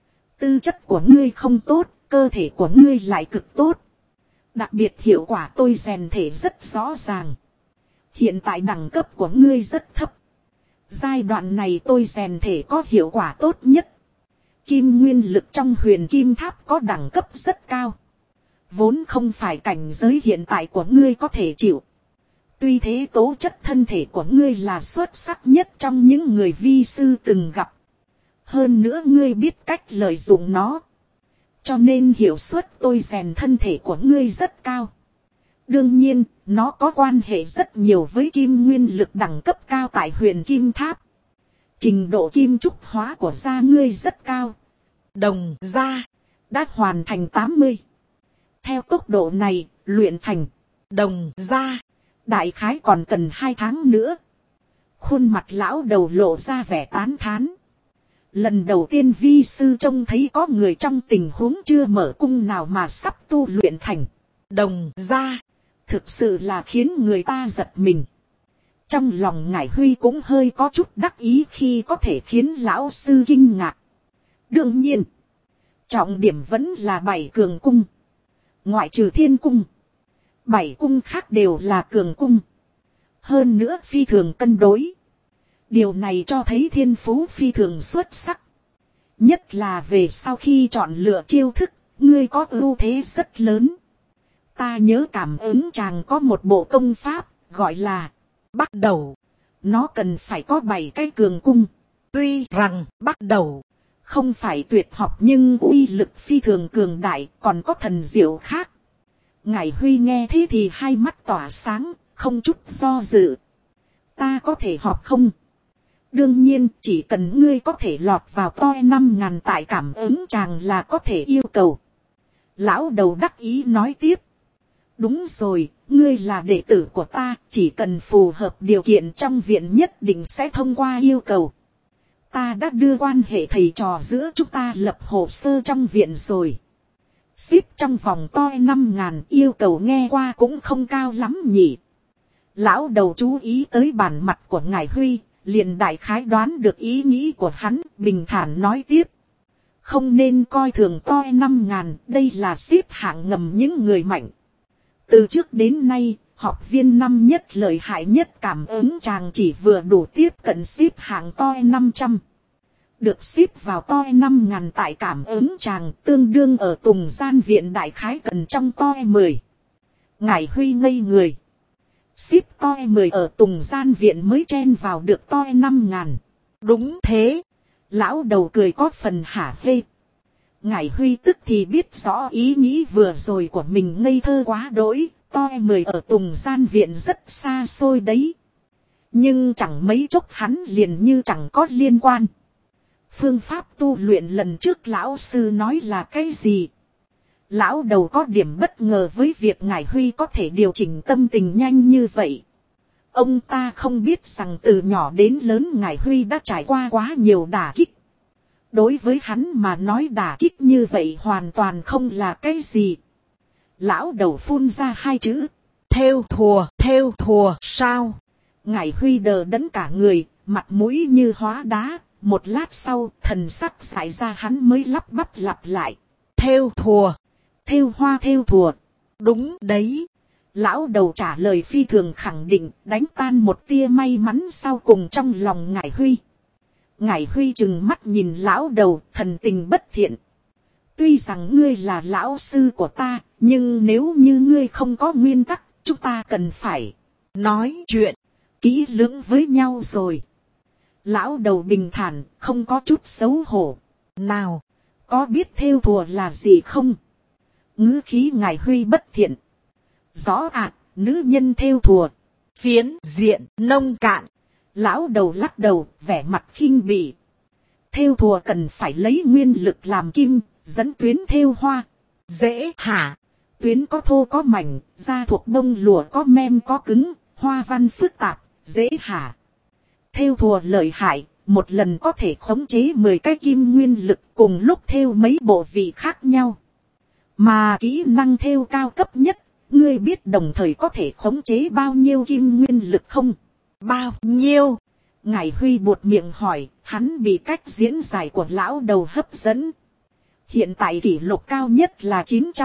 Tư chất của ngươi không tốt, cơ thể của ngươi lại cực tốt. Đặc biệt hiệu quả tôi rèn thể rất rõ ràng. Hiện tại đẳng cấp của ngươi rất thấp. Giai đoạn này tôi rèn thể có hiệu quả tốt nhất. Kim nguyên lực trong Huyền Kim Tháp có đẳng cấp rất cao. Vốn không phải cảnh giới hiện tại của ngươi có thể chịu. Tuy thế tố chất thân thể của ngươi là xuất sắc nhất trong những người vi sư từng gặp. Hơn nữa ngươi biết cách lợi dụng nó. Cho nên hiệu suất tôi rèn thân thể của ngươi rất cao. Đương nhiên, nó có quan hệ rất nhiều với kim nguyên lực đẳng cấp cao tại Huyền Kim Tháp. Trình độ kim trúc hóa của da ngươi rất cao. Đồng gia đã hoàn thành 80. Theo tốc độ này, luyện thành Đồng gia đại khái còn cần 2 tháng nữa. Khuôn mặt lão đầu lộ ra vẻ tán thán. Lần đầu tiên vi sư trông thấy có người trong tình huống chưa mở cung nào mà sắp tu luyện thành Đồng gia. Thực sự là khiến người ta giật mình. Trong lòng Ngải Huy cũng hơi có chút đắc ý khi có thể khiến lão sư kinh ngạc. Đương nhiên, trọng điểm vẫn là 7 cường cung. Ngoại trừ thiên cung, 7 cung khác đều là cường cung. Hơn nữa phi thường cân đối. Điều này cho thấy thiên phú phi thường xuất sắc. Nhất là về sau khi chọn lựa chiêu thức, ngươi có ưu thế rất lớn. Ta nhớ cảm ứng chàng có một bộ công pháp, gọi là Bắt Đầu. Nó cần phải có 7 cái cường cung. Tuy rằng Bắt Đầu không phải tuyệt học nhưng uy lực phi thường cường đại, còn có thần diệu khác. Ngải Huy nghe thế thì hai mắt tỏa sáng, không chút do dự. Ta có thể học không? Đương nhiên, chỉ cần ngươi có thể lọt vào toi 5.000 tại cảm ứng chàng là có thể yêu cầu. Lão đầu đắc ý nói tiếp. Đúng rồi, ngươi là đệ tử của ta, chỉ cần phù hợp điều kiện trong viện nhất định sẽ thông qua yêu cầu. Ta đã đưa quan hệ thầy trò giữa chúng ta lập hồ sơ trong viện rồi. Ship trong vòng toi 5.000 yêu cầu nghe qua cũng không cao lắm nhỉ. Lão đầu chú ý tới bản mặt của Ngải Huy, liền đại khái đoán được ý nghĩ của hắn, bình thản nói tiếp. Không nên coi thường toi 5.000, đây là xếp hạng ngầm những người mạnh. Từ trước đến nay, học viên năm nhất lợi hại nhất cảm ứng chàng chỉ vừa đủ tiếp cận xếp hạng toi 500. Được xếp vào toi 5.000 tại cảm ứng chàng tương đương ở Tùng Gian viện đại khái cần trong toi 10. Ngải Huy ngây người. Ship toi 10 ở Tùng Gian viện mới chen vào được toi 5.000. Đúng thế. Lão đầu cười có phần hả hê. Ngải Huy tức thì biết rõ ý nghĩ vừa rồi của mình ngây thơ quá đỗi. Toi 10 ở Tùng Gian viện rất xa xôi đấy. Nhưng chẳng mấy chốc hắn liền như chẳng có liên quan. Phương pháp tu luyện lần trước lão sư nói là cái gì? Lão đầu có điểm bất ngờ với việc Ngải Huy có thể điều chỉnh tâm tình nhanh như vậy. Ông ta không biết rằng từ nhỏ đến lớn Ngải Huy đã trải qua quá nhiều đả kích. Đối với hắn mà nói đả kích như vậy hoàn toàn không là cái gì. Lão đầu phun ra 2 chữ. Theo thùa, sao? Ngải Huy đờ đẫn cả người, mặt mũi như hóa đá. Một lát sau, thần sắc xảy ra hắn mới lắp bắp lặp lại. Theo thùa. Thêu hoa thêu thùa. Đúng đấy. Lão đầu trả lời phi thường khẳng định, đánh tan một tia may mắn sau cùng trong lòng Ngải Huy. Ngải Huy trừng mắt nhìn lão đầu, thần tình bất thiện. Tuy rằng ngươi là lão sư của ta, nhưng nếu như ngươi không có nguyên tắc, chúng ta cần phải nói chuyện kỹ lưỡng với nhau rồi. Lão đầu bình thản, không có chút xấu hổ. Nào, có biết thêu thùa là gì không? Ngữ khí Ngải Huy bất thiện. Rõ ạ, nữ nhân thêu thùa. Phiến diện nông cạn. Lão đầu lắc đầu, vẻ mặt khinh bỉ. Thêu thùa cần phải lấy nguyên lực làm kim, dẫn tuyến thêu hoa. Dễ hả? Tuyến có thô có mảnh, da thuộc bông lụa có mem có cứng, hoa văn phức tạp, dễ hả? Thêu thùa lợi hại, một lần có thể khống chế 10 cái kim nguyên lực cùng lúc thêu mấy bộ vị khác nhau. Mà kỹ năng thêu cao cấp nhất, ngươi biết đồng thời có thể khống chế bao nhiêu kim nguyên lực không? Bao nhiêu? Ngải Huy buột miệng hỏi, hắn bị cách diễn giải của lão đầu hấp dẫn. Hiện tại kỷ lục cao nhất là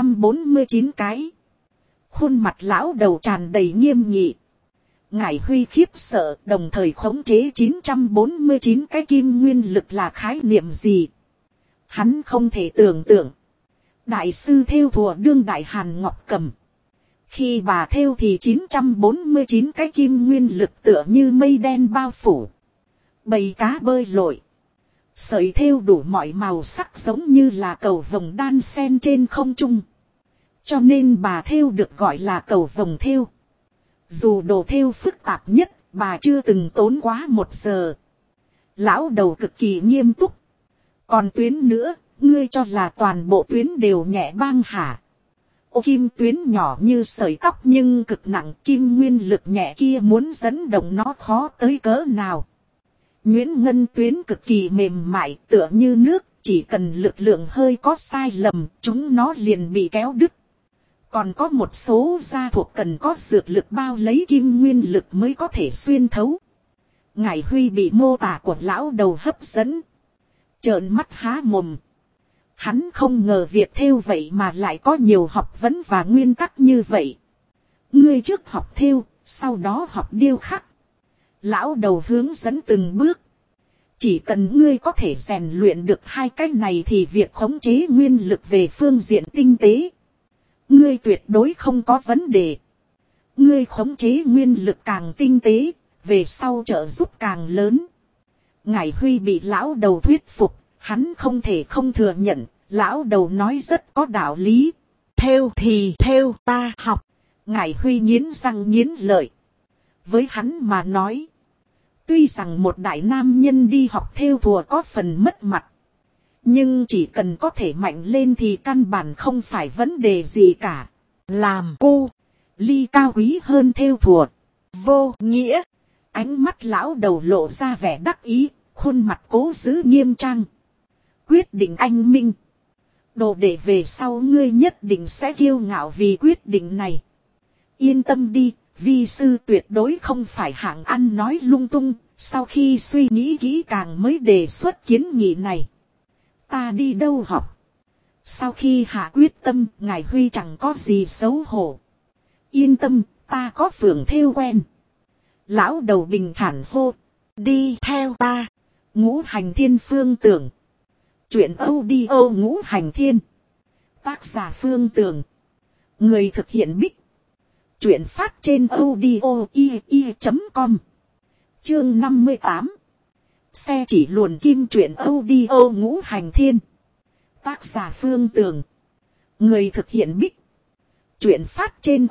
949 cái. Khuôn mặt lão đầu tràn đầy nghiêm nghị. Ngải Huy khiếp sợ, đồng thời khống chế 949 cái kim nguyên lực là khái niệm gì? Hắn không thể tưởng tượng. Đại sư thêu thùa đương đại Hàn Ngọc Cầm. Khi bà thêu thì 949 cái kim nguyên lực tựa như mây đen bao phủ. Bầy cá bơi lội. Sợi thêu đủ mọi màu sắc giống như là cầu vồng đan sen trên không trung. Cho nên bà thêu được gọi là cầu vồng thêu. Dù đồ thêu phức tạp nhất, bà chưa từng tốn quá 1 giờ. Lão đầu cực kỳ nghiêm túc. Còn tuyến nữa, ngươi cho là toàn bộ tuyến đều nhẹ băng hả? Ô kim tuyến nhỏ như sợi tóc nhưng cực nặng, kim nguyên lực nhẹ kia muốn dẫn động nó khó tới cỡ nào. Nhuyễn ngân tuyến cực kỳ mềm mại tựa như nước, chỉ cần lực lượng hơi có sai lầm, chúng nó liền bị kéo đứt. Còn có một số gia thuộc cần có dược lực bao lấy kim nguyên lực mới có thể xuyên thấu. Ngải Huy bị mô tả của lão đầu hấp dẫn. Trợn mắt há mồm. Hắn không ngờ việc thêu vậy mà lại có nhiều học vấn và nguyên tắc như vậy. Ngươi trước học thêu, sau đó học điêu khắc. Lão đầu hướng dẫn từng bước. Chỉ cần ngươi có thể rèn luyện được hai cái này thì việc khống chế nguyên lực về phương diện tinh tế, ngươi tuyệt đối không có vấn đề. Ngươi khống chế nguyên lực càng tinh tế, về sau trợ giúp càng lớn. Ngải Huy bị lão đầu thuyết phục, hắn không thể không thừa nhận, lão đầu nói rất có đạo lý. Thêu thì thêu, ta học. Ngải Huy nghiến răng nghiến lợi. Với hắn mà nói, tuy rằng một đại nam nhân đi học thêu thùa có phần mất mặt, nhưng chỉ cần có thể mạnh lên thì căn bản không phải vấn đề gì cả. Làm cu ly cao quý hơn thêu thùa. Vô nghĩa. Ánh mắt lão đầu lộ ra vẻ đắc ý, khuôn mặt cố giữ nghiêm trang. Quyết định anh minh. Đồ để về sau ngươi nhất định sẽ kiêu ngạo vì quyết định này. Yên tâm đi, vi sư tuyệt đối không phải hạng ăn nói lung tung, sau khi suy nghĩ kỹ càng mới đề xuất kiến nghị này. Ta đi đâu học? Sau khi hạ quyết tâm, Ngải Huy chẳng có gì xấu hổ. Yên tâm, ta có phường thêu quen. Lão đầu bình thản hô. Đi theo ta. Ngũ Hành Thiên Phương Tưởng. Chuyện audio Ngũ Hành Thiên. Tác giả Phương Tưởng. Người thực hiện Bích. Chuyện phát trên audio.com. Chương 58. Xe chỉ luồn kim, chuyện audio Ngũ Hành Thiên. Tác giả Phương Tưởng. Người thực hiện Bích. Chuyện phát trên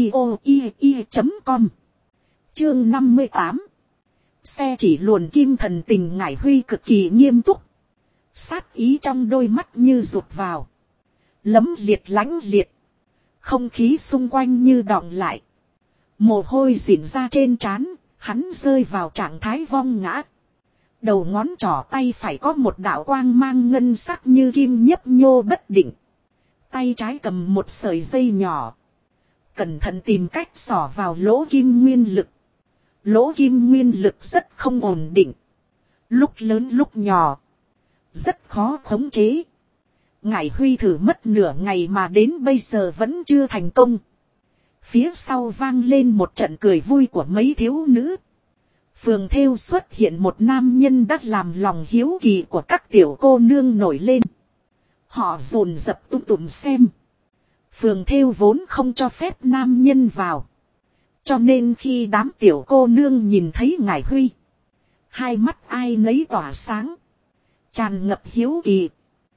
audio.com. Chương 58. Xe chỉ luồn kim, thần tình Ngải Huy cực kỳ nghiêm túc. Sát ý trong đôi mắt như rụt vào. Lấm liệt lãnh liệt. Không khí xung quanh như đọng lại. Mồ hôi rỉn ra trên trán, hắn rơi vào trạng thái vong ngã. Đầu ngón trỏ tay phải có một đạo quang mang ngân sắc như kim nhấp nhô bất định. Tay trái cầm một sợi dây nhỏ. Cẩn thận tìm cách xỏ vào lỗ kim nguyên lực. Lỗ kim nguyên lực rất không ổn định. Lúc lớn lúc nhỏ. Rất khó khống chế. Ngải Huy thử mất nửa ngày mà đến bây giờ vẫn chưa thành công. Phía sau vang lên một trận cười vui của mấy thiếu nữ. Phường thêu xuất hiện một nam nhân đã làm lòng hiếu kỳ của các tiểu cô nương nổi lên. Họ dồn dập tụm tụm xem. Phường thêu vốn không cho phép nam nhân vào. Cho nên khi đám tiểu cô nương nhìn thấy Ngải Huy, hai mắt ai nấy tỏa sáng, tràn ngập hiếu kỳ.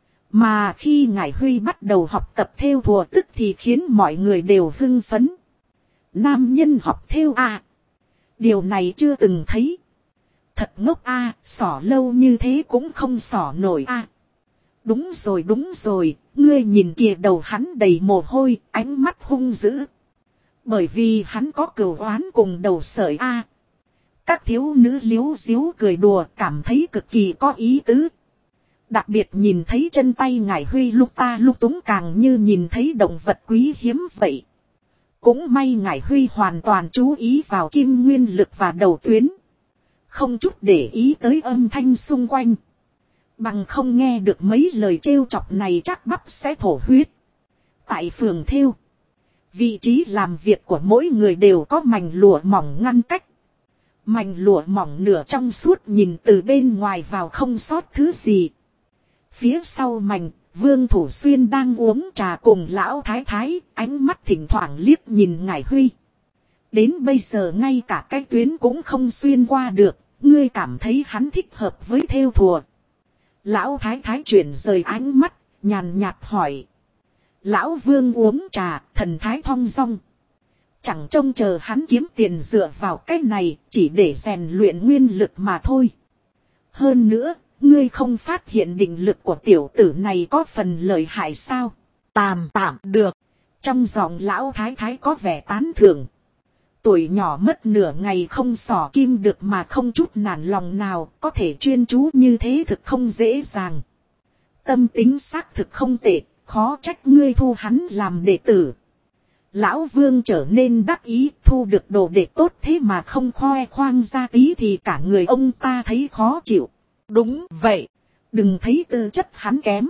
Mà khi Ngải Huy bắt đầu học tập thêu thùa tức thì khiến mọi người đều hưng phấn. Nam nhân học thêu à? Điều này chưa từng thấy. Thật ngốc à, xỏ lâu như thế cũng không xỏ nổi à. Đúng rồi, ngươi nhìn kìa, đầu hắn đầy mồ hôi, ánh mắt hung dữ. Bởi vì hắn có cừu oán cùng đầu sợi a. Các thiếu nữ liếu xiếu cười đùa, cảm thấy cực kỳ có ý tứ. Đặc biệt nhìn thấy chân tay Ngải Huy lúc ta lúc túng càng như nhìn thấy động vật quý hiếm vậy. Cũng may Ngải Huy hoàn toàn chú ý vào kim nguyên lực và đầu tuyến. Không chút để ý tới âm thanh xung quanh. Bằng không nghe được mấy lời trêu chọc này chắc bắp sẽ thổ huyết. Tại phường thêu, vị trí làm việc của mỗi người đều có mảnh lụa mỏng ngăn cách. Mảnh lụa mỏng nửa trong suốt, nhìn từ bên ngoài vào không sót thứ gì. Phía sau mảnh, Vương Thủ Xuyên đang uống trà cùng lão thái thái, ánh mắt thỉnh thoảng liếc nhìn Ngải Huy. Đến bây giờ ngay cả cái tuyến cũng không xuyên qua được, ngươi cảm thấy hắn thích hợp với thêu thùa. Lão thái thái chuyển rời ánh mắt, nhàn nhạt hỏi. Lão Vương uống trà, thần thái thong dong. Chẳng trông chờ hắn kiếm tiền dựa vào cái này, chỉ để rèn luyện nguyên lực mà thôi. Hơn nữa, ngươi không phát hiện định lực của tiểu tử này có phần lợi hại sao? Tạm được. Trong giọng lão thái thái có vẻ tán thưởng. Tuổi nhỏ mất nửa ngày không xỏ kim được mà không chút nản lòng nào, có thể chuyên chú như thế thực không dễ dàng. Tâm tính xác thực không tệ, khó trách ngươi thu hắn làm đệ tử. Lão Vương trở nên đắc ý, thu được đồ đệ tốt thế mà không khoe khoang ra tí thì cả người ông ta thấy khó chịu. Đúng vậy, đừng thấy tư chất hắn kém.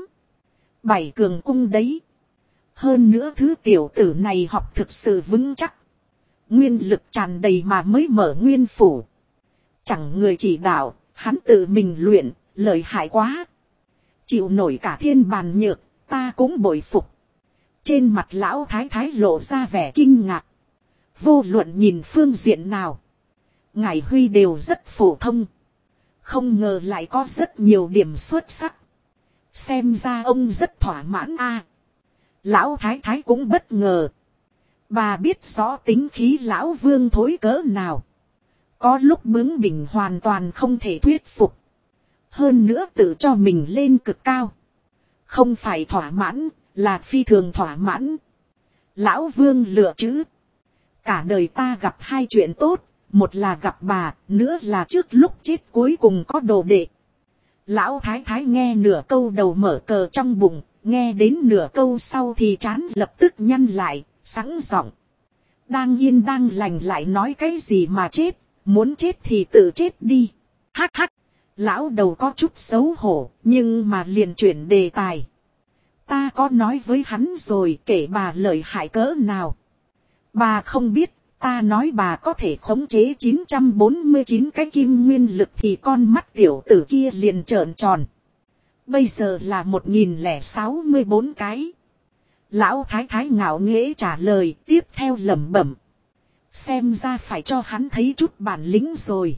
7 cường cung đấy. Hơn nữa thứ tiểu tử này học thực sự vững chắc. Nguyên lực tràn đầy mà mới mở nguyên phủ. Chẳng người chỉ đạo, hắn tự mình luyện, lợi hại quá. Chịu nổi cả thiên bàn nhược, ta cũng bội phục. Trên mặt lão thái thái lộ ra vẻ kinh ngạc. Vô luận nhìn phương diện nào, Ngải Huy đều rất phổ thông. Không ngờ lại có rất nhiều điểm xuất sắc. Xem ra ông rất thỏa mãn a. Lão thái thái cũng bất ngờ. Bà biết rõ tính khí lão Vương thối cỡ nào. Có lúc bướng bỉnh hoàn toàn không thể thuyết phục. Hơn nữa tự cho mình lên cực cao. Không phải thỏa mãn, là phi thường thỏa mãn. Lão Vương lựa chữ. Cả đời ta gặp 2 chuyện tốt. Một là gặp bà, nữa là trước lúc chết cuối cùng có đồ đệ. Lão thái thái nghe nửa câu đầu mở cờ trong bụng. Nghe đến nửa câu sau thì trán lập tức nhăn lại, sẵn giọng. Đang yên đang lành lại nói cái gì mà chết, muốn chết thì tự chết đi. Hắc hắc, lão đầu có chút xấu hổ, nhưng mà liền chuyển đề tài. Ta có nói với hắn rồi, kể bà lợi hại cỡ nào. Bà không biết, ta nói bà có thể khống chế 949 cái kim nguyên lực thì con mắt tiểu tử kia liền trợn tròn. Bây giờ là 1064 cái. Lão thái thái ngạo nghễ trả lời, tiếp theo lẩm bẩm. Xem ra phải cho hắn thấy chút bản lĩnh rồi.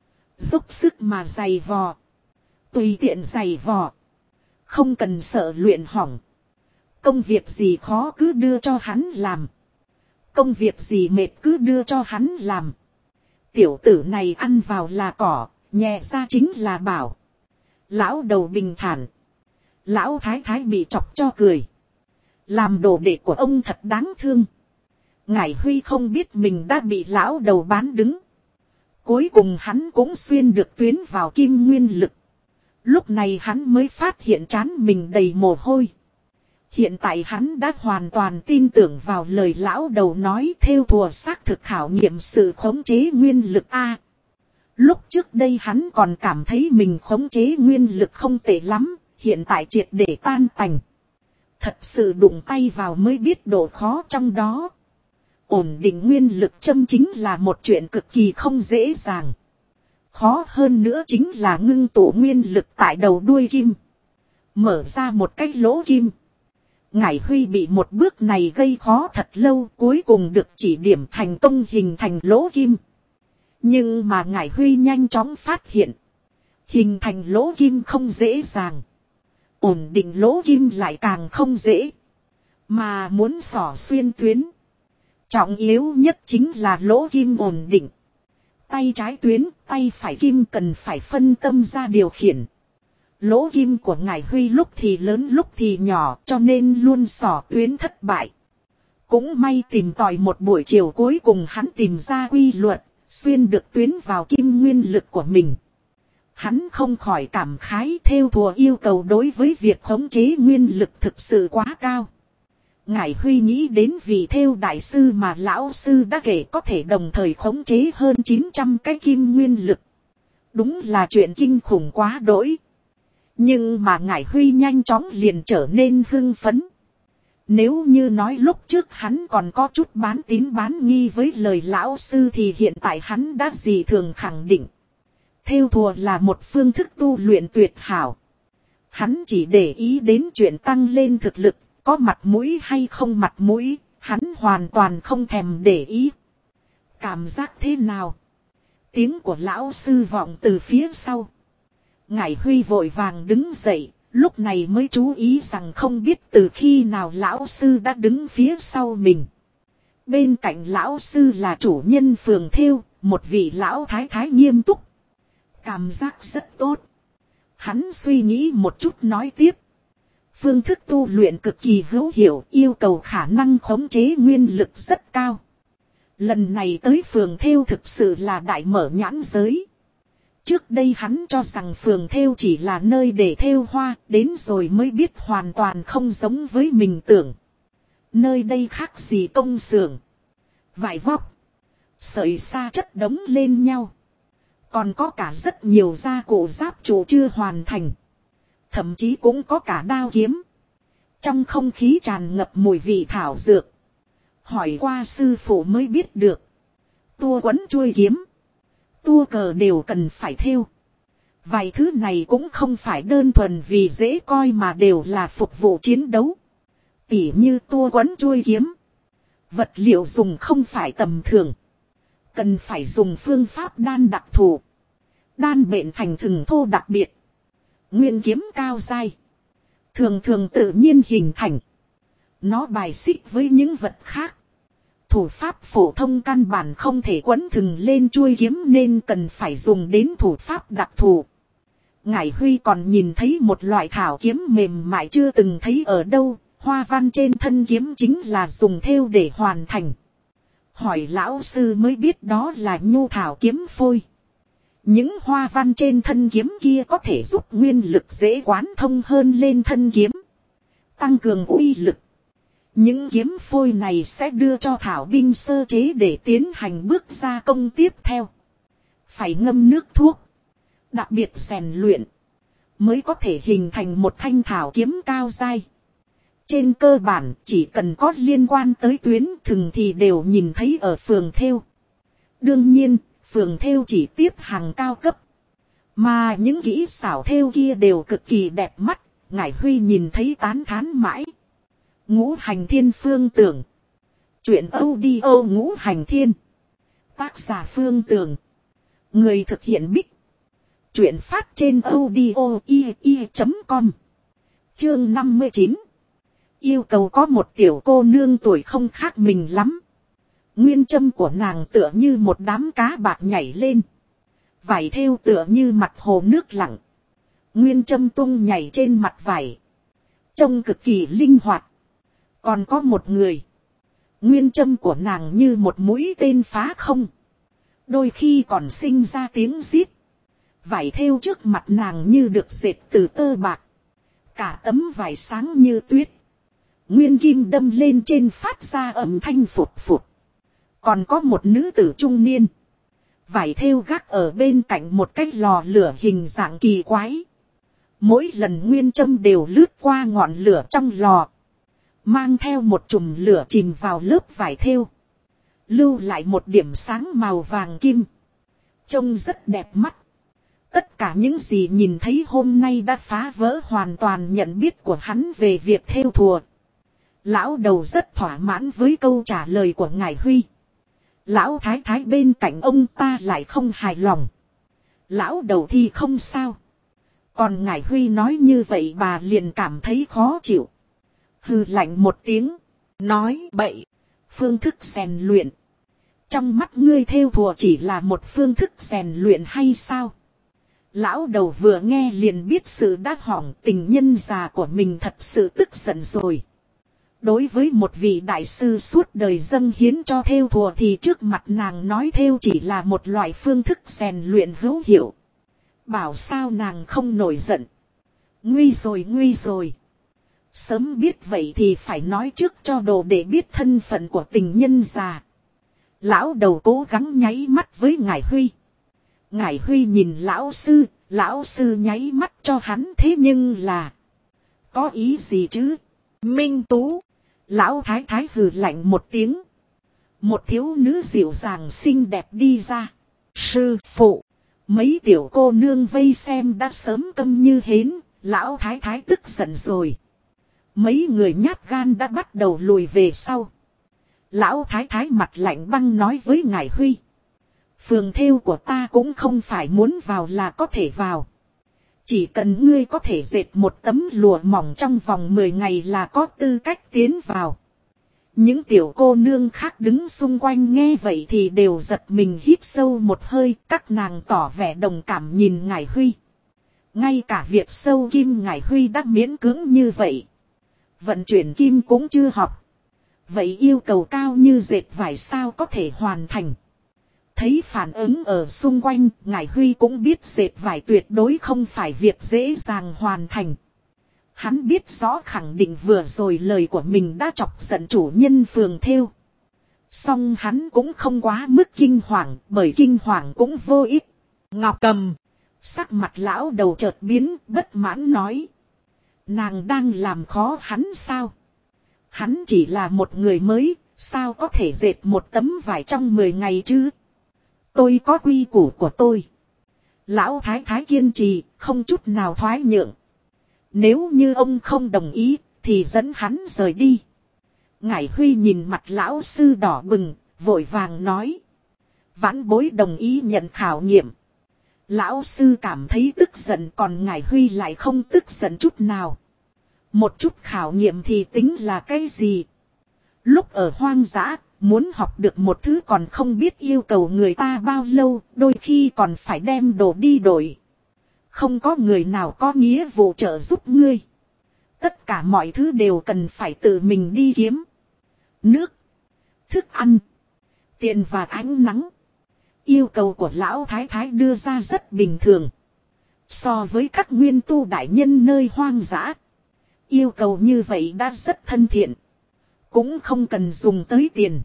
Dốc sức mà giày vò. Tùy tiện giày vò. Không cần sợ luyện hỏng. Công việc gì khó cứ đưa cho hắn làm. Công việc gì mệt cứ đưa cho hắn làm. Tiểu tử này ăn vào là cỏ, nhẹ ra chính là bảo. Lão đầu bình thản. Lão thái thái bị chọc cho cười. Làm đồ đệ của ông thật đáng thương. Ngải Huy không biết mình đã bị lão đầu bán đứng. Cuối cùng hắn cũng xuyên được tuyến vào kim nguyên lực. Lúc này hắn mới phát hiện trán mình đầy mồ hôi. Hiện tại hắn đã hoàn toàn tin tưởng vào lời lão đầu nói theo thùa xác thực khảo nghiệm sự khống chế nguyên lực A. Lúc trước đây hắn còn cảm thấy mình khống chế nguyên lực không tệ lắm, hiện tại triệt để tan tành. Thật sự đụng tay vào mới biết độ khó trong đó. Ổn định nguyên lực châm chính là một chuyện cực kỳ không dễ dàng. Khó hơn nữa chính là ngưng tụ nguyên lực tại đầu đuôi kim. Mở ra một cái lỗ kim. Ngải Huy bị một bước này gây khó thật lâu, cuối cùng được chỉ điểm thành công hình thành lỗ kim. Nhưng mà Ngải Huy nhanh chóng phát hiện. Hình thành lỗ kim không dễ dàng. Ổn định lỗ kim lại càng không dễ. Mà muốn xỏ xuyên tuyến. Trọng yếu nhất chính là lỗ kim ổn định. Tay trái tuyến, tay phải kim cần phải phân tâm ra điều khiển. Lỗ kim của Ngải Huy lúc thì lớn lúc thì nhỏ, cho nên luôn xỏ tuyến thất bại. Cũng may tìm tòi một buổi chiều cuối cùng hắn tìm ra quy luật, xuyên được tuyến vào kim nguyên lực của mình. Hắn không khỏi cảm khái theo thùa yêu cầu đối với việc khống chế nguyên lực thực sự quá cao. Ngải Huy nghĩ đến vị theo đại sư mà lão sư đã kể có thể đồng thời khống chế hơn 900 cái kim nguyên lực. Đúng là chuyện kinh khủng quá đỗi. Nhưng mà Ngải Huy nhanh chóng liền trở nên hưng phấn. Nếu như nói lúc trước hắn còn có chút bán tín bán nghi với lời lão sư thì hiện tại hắn đã dị thường khẳng định. Theo thùa là một phương thức tu luyện tuyệt hảo. Hắn chỉ để ý đến chuyện tăng lên thực lực, có mặt mũi hay không mặt mũi, hắn hoàn toàn không thèm để ý. Cảm giác thế nào? Tiếng của lão sư vọng từ phía sau. Ngải Huy vội vàng đứng dậy, lúc này mới chú ý rằng không biết từ khi nào lão sư đã đứng phía sau mình. Bên cạnh lão sư là chủ nhân phường thêu, một vị lão thái thái nghiêm túc. Cảm giác rất tốt. Hắn suy nghĩ một chút nói tiếp. Phương thức tu luyện cực kỳ hữu hiệu, yêu cầu khả năng khống chế nguyên lực rất cao. Lần này tới phường thêu thực sự là đại mở nhãn giới. Trước đây hắn cho rằng phường thêu chỉ là nơi để thêu hoa, đến rồi mới biết hoàn toàn không giống với mình tưởng. Nơi đây khác gì công xưởng, vải vóc, sợi sa chất đống lên nhau. Còn có cả rất nhiều gia cụ giáp trụ chưa hoàn thành. Thậm chí cũng có cả đao kiếm. Trong không khí tràn ngập mùi vị thảo dược. Hỏi qua sư phụ mới biết được. Tua quấn chuôi kiếm, tua cờ đều cần phải thêu. Vài thứ này cũng không phải đơn thuần vì dễ coi mà đều là phục vụ chiến đấu. Tỉ như tua quấn chuôi kiếm. Vật liệu dùng không phải tầm thường. Cần phải dùng phương pháp đan đặc thù. Đan bện thành thừng thô đặc biệt. Nguyên kiếm cao dai. Thường thường tự nhiên hình thành. Nó bài xích với những vật khác. Thủ pháp phổ thông căn bản không thể quấn thừng lên chuôi kiếm nên cần phải dùng đến thủ pháp đặc thù. Ngải Huy còn nhìn thấy một loại thảo kiếm mềm mại chưa từng thấy ở đâu. Hoa văn trên thân kiếm chính là dùng thêu để hoàn thành. Hỏi lão sư mới biết đó là nhu thảo kiếm phôi. Những hoa văn trên thân kiếm kia có thể giúp nguyên lực dễ quán thông hơn lên thân kiếm. Tăng cường uy lực. Những kiếm phôi này sẽ đưa cho thảo binh sơ chế để tiến hành bước gia công tiếp theo. Phải ngâm nước thuốc. Đặc biệt rèn luyện. Mới có thể hình thành một thanh thảo kiếm cao dai. Trên cơ bản chỉ cần có liên quan tới tuyến thừng thì đều nhìn thấy ở phường thêu. Đương nhiên, phường thêu chỉ tiếp hàng cao cấp. Mà những kỹ xảo thêu kia đều cực kỳ đẹp mắt. Ngải Huy nhìn thấy tán thán mãi. Ngũ Hành Thiên Phương Tưởng. Chuyện audio Ngũ Hành Thiên. Tác giả Phương Tưởng. Người thực hiện Bích. Chuyện phát trên audio.com. Chương 59. Yêu cầu có một tiểu cô nương tuổi không khác mình lắm. Nguyên châm của nàng tựa như một đám cá bạc nhảy lên. Vải thêu tựa như mặt hồ nước lặng. Nguyên châm tung nhảy trên mặt vải. Trông cực kỳ linh hoạt. Còn có một người. Nguyên châm của nàng như một mũi tên phá không. Đôi khi còn sinh ra tiếng rít. Vải thêu trước mặt nàng như được dệt từ tơ bạc. Cả tấm vải sáng như tuyết. Nguyên kim đâm lên trên phát ra âm thanh phụt phụt. Còn có một nữ tử trung niên. Vải thêu gác ở bên cạnh một cái lò lửa hình dạng kỳ quái. Mỗi lần nguyên châm đều lướt qua ngọn lửa trong lò. Mang theo một chùm lửa chìm vào lớp vải thêu. Lưu lại một điểm sáng màu vàng kim. Trông rất đẹp mắt. Tất cả những gì nhìn thấy hôm nay đã phá vỡ hoàn toàn nhận biết của hắn về việc thêu thùa. Lão đầu rất thỏa mãn với câu trả lời của Ngải Huy. Lão thái thái bên cạnh ông ta lại không hài lòng. Lão đầu thì không sao. Còn Ngải Huy nói như vậy bà liền cảm thấy khó chịu. Hừ lạnh một tiếng. Nói bậy. Phương thức rèn luyện. Trong mắt ngươi thêu thùa chỉ là một phương thức rèn luyện hay sao? Lão đầu vừa nghe liền biết sự đã hỏng, tình nhân già của mình thật sự tức giận rồi. Đối với một vị đại sư suốt đời dâng hiến cho thêu thùa thì trước mặt nàng nói thêu chỉ là một loại phương thức rèn luyện hữu hiệu. Bảo sao nàng không nổi giận. Nguy rồi nguy rồi. Sớm biết vậy thì phải nói trước cho đồ để biết thân phận của tình nhân già. Lão đầu cố gắng nháy mắt với Ngải Huy. Ngải Huy nhìn lão sư nháy mắt cho hắn thế nhưng là. Có ý gì chứ? Minh Tú. Lão thái thái hừ lạnh một tiếng. Một thiếu nữ dịu dàng xinh đẹp đi ra. Sư phụ. Mấy tiểu cô nương vây xem đã sớm câm như hến. Lão thái thái tức giận rồi. Mấy người nhát gan đã bắt đầu lùi về sau. Lão thái thái mặt lạnh băng nói với Ngải Huy. Phường thêu của ta cũng không phải muốn vào là có thể vào. Chỉ cần ngươi có thể dệt một tấm lụa mỏng trong vòng 10 ngày là có tư cách tiến vào. Những tiểu cô nương khác đứng xung quanh nghe vậy thì đều giật mình hít sâu một hơi. Các nàng tỏ vẻ đồng cảm nhìn Ngải Huy. Ngay cả việc sâu kim Ngải Huy đã miễn cưỡng như vậy. Vận chuyển kim cũng chưa học. Vậy yêu cầu cao như dệt vải sao có thể hoàn thành. Thấy phản ứng ở xung quanh, Ngải Huy cũng biết dệt vải tuyệt đối không phải việc dễ dàng hoàn thành. Hắn biết rõ khẳng định vừa rồi lời của mình đã chọc giận chủ nhân phường thêu. Song hắn cũng không quá mức kinh hoàng, bởi kinh hoàng cũng vô ích. Ngọc Cầm. Sắc mặt lão đầu chợt biến, bất mãn nói. Nàng đang làm khó hắn sao? Hắn chỉ là một người mới, sao có thể dệt một tấm vải trong 10 ngày chứ? Tôi có quy củ của tôi. Lão thái thái kiên trì, không chút nào thoái nhượng. Nếu như ông không đồng ý, thì dẫn hắn rời đi. Ngải Huy nhìn mặt lão sư đỏ bừng, vội vàng nói. Vãn bối đồng ý nhận khảo nghiệm. Lão sư cảm thấy tức giận, còn Ngải Huy lại không tức giận chút nào. Một chút khảo nghiệm thì tính là cái gì? Lúc ở hoang dã, muốn học được một thứ còn không biết yêu cầu người ta bao lâu, đôi khi còn phải đem đồ đi đổi. Không có người nào có nghĩa vụ trợ giúp ngươi. Tất cả mọi thứ đều cần phải tự mình đi kiếm. Nước, thức ăn, tiền và ánh nắng. Yêu cầu của lão thái thái đưa ra rất bình thường. So với các nguyên tu đại nhân nơi hoang dã, yêu cầu như vậy đã rất thân thiện. Cũng không cần dùng tới tiền.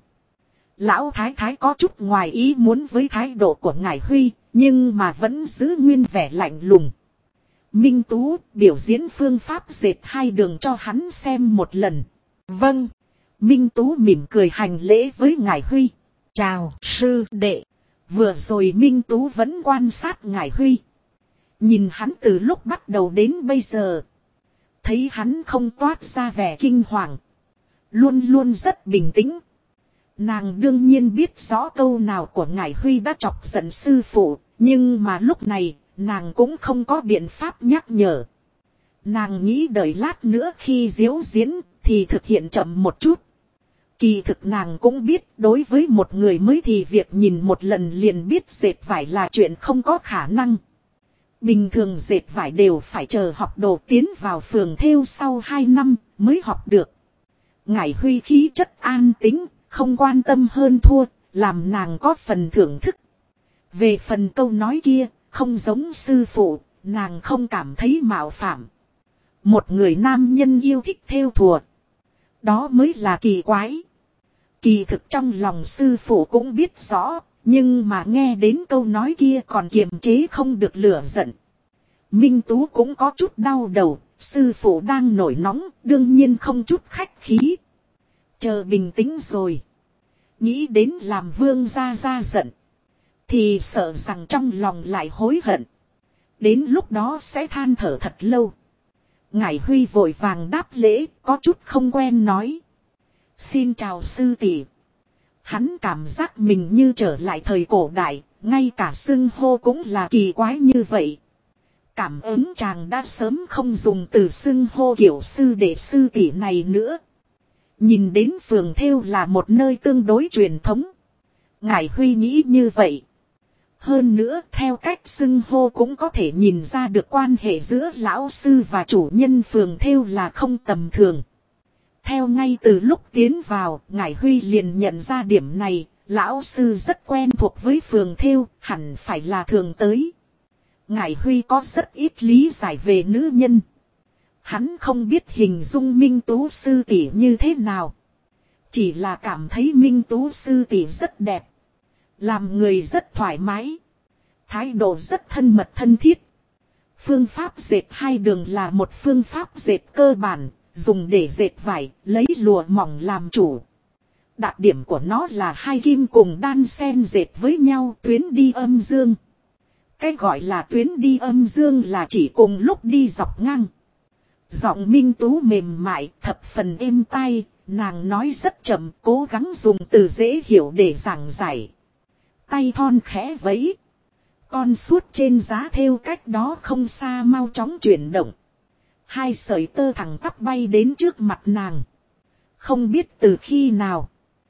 Lão thái thái có chút ngoài ý muốn với thái độ của Ngải Huy, nhưng mà vẫn giữ nguyên vẻ lạnh lùng. Minh Tú biểu diễn phương pháp dệt 2 đường cho hắn xem một lần. Vâng. Minh Tú mỉm cười hành lễ với Ngải Huy. Chào sư đệ. Vừa rồi Minh Tú vẫn quan sát Ngải Huy. Nhìn hắn từ lúc bắt đầu đến bây giờ. Thấy hắn không toát ra vẻ kinh hoàng. Luôn luôn rất bình tĩnh. Nàng đương nhiên biết rõ câu nào của Ngải Huy đã chọc giận sư phụ. Nhưng mà lúc này nàng cũng không có biện pháp nhắc nhở. Nàng nghĩ đợi lát nữa khi diễu diễn thì thực hiện chậm một chút. Kỳ thực nàng cũng biết đối với một người mới thì việc nhìn một lần liền biết dệt vải là chuyện không có khả năng. Bình thường dệt vải đều phải chờ học đồ tiến vào phường thêu sau 2 năm mới học được. Ngải Huy khí chất an tĩnh, không quan tâm hơn thua, làm nàng có phần thưởng thức. Về phần câu nói kia, không giống sư phụ, nàng không cảm thấy mạo phạm. Một người nam nhân yêu thích thêu thùa. Đó mới là kỳ quái. Kỳ thực trong lòng sư phụ cũng biết rõ, nhưng mà nghe đến câu nói kia còn kiềm chế không được lửa giận. Minh Tú cũng có chút đau đầu, sư phụ đang nổi nóng, đương nhiên không chút khách khí. Chờ bình tĩnh rồi. Nghĩ đến làm vương gia giận. Thì sợ rằng trong lòng lại hối hận. Đến lúc đó sẽ than thở thật lâu. Ngải Huy vội vàng đáp lễ, có chút không quen nói. Xin chào sư tỷ. Hắn cảm giác mình như trở lại thời cổ đại, ngay cả xưng hô cũng là kỳ quái như vậy. Cảm ứng chàng đã sớm không dùng từ xưng hô kiểu sư đệ sư tỷ này nữa. Nhìn đến phường thêu là một nơi tương đối truyền thống. Ngải Huy nghĩ như vậy. Hơn nữa theo cách xưng hô cũng có thể nhìn ra được quan hệ giữa lão sư và chủ nhân phường thêu là không tầm thường. Theo ngay từ lúc tiến vào, Ngải Huy liền nhận ra điểm này, lão sư rất quen thuộc với phường thêu, hẳn phải là thường tới. Ngải Huy có rất ít lý giải về nữ nhân. Hắn không biết hình dung Minh Tú sư tỷ như thế nào. Chỉ là cảm thấy Minh Tú sư tỷ rất đẹp. Làm người rất thoải mái. Thái độ rất thân mật thân thiết. Phương pháp dệt 2 đường là một phương pháp dệt cơ bản, dùng để dệt vải, lấy lụa mỏng làm chủ. Đặc điểm của nó là 2 kim cùng đan xen dệt với nhau tuyến đi âm dương. Cái gọi là tuyến đi âm dương là chỉ cùng lúc đi dọc ngang. Giọng Minh Tú mềm mại, thập phần êm tai, nàng nói rất chậm, cố gắng dùng từ dễ hiểu để giảng giải. Tay thon khẽ vẫy. Con suốt trên giá thêu cách đó không xa mau chóng chuyển động. 2 sợi tơ thẳng tắp bay đến trước mặt nàng. Không biết từ khi nào.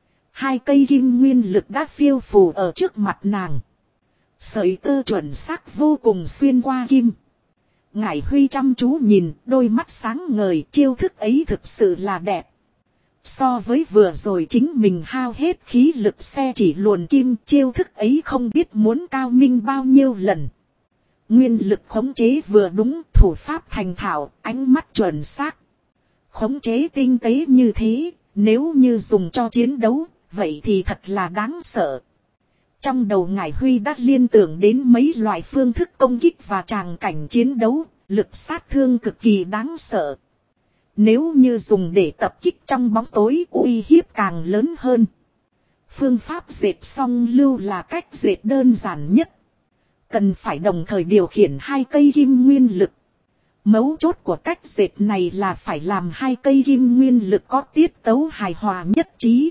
2 cây kim nguyên lực đã phiêu phù ở trước mặt nàng. Sợi tơ chuẩn xác vô cùng xuyên qua kim. Ngải Huy chăm chú nhìn, đôi mắt sáng ngời, chiêu thức ấy thực sự là đẹp. So với vừa rồi chính mình hao hết khí lực xe chỉ luồn kim, chiêu thức ấy không biết muốn cao minh bao nhiêu lần. Nguyên lực khống chế vừa đúng, thủ pháp thành thạo, ánh mắt chuẩn xác. Khống chế tinh tế như thế, nếu như dùng cho chiến đấu, vậy thì thật là đáng sợ. Trong đầu Ngải Huy đã liên tưởng đến mấy loại phương thức công kích và tràng cảnh chiến đấu, lực sát thương cực kỳ đáng sợ. Nếu như dùng để tập kích trong bóng tối, uy hiếp càng lớn hơn. Phương pháp dệt song lưu là cách dệt đơn giản nhất. Cần phải đồng thời điều khiển 2 cây kim nguyên lực. Mấu chốt của cách dệt này là phải làm 2 cây kim nguyên lực có tiết tấu hài hòa nhất trí.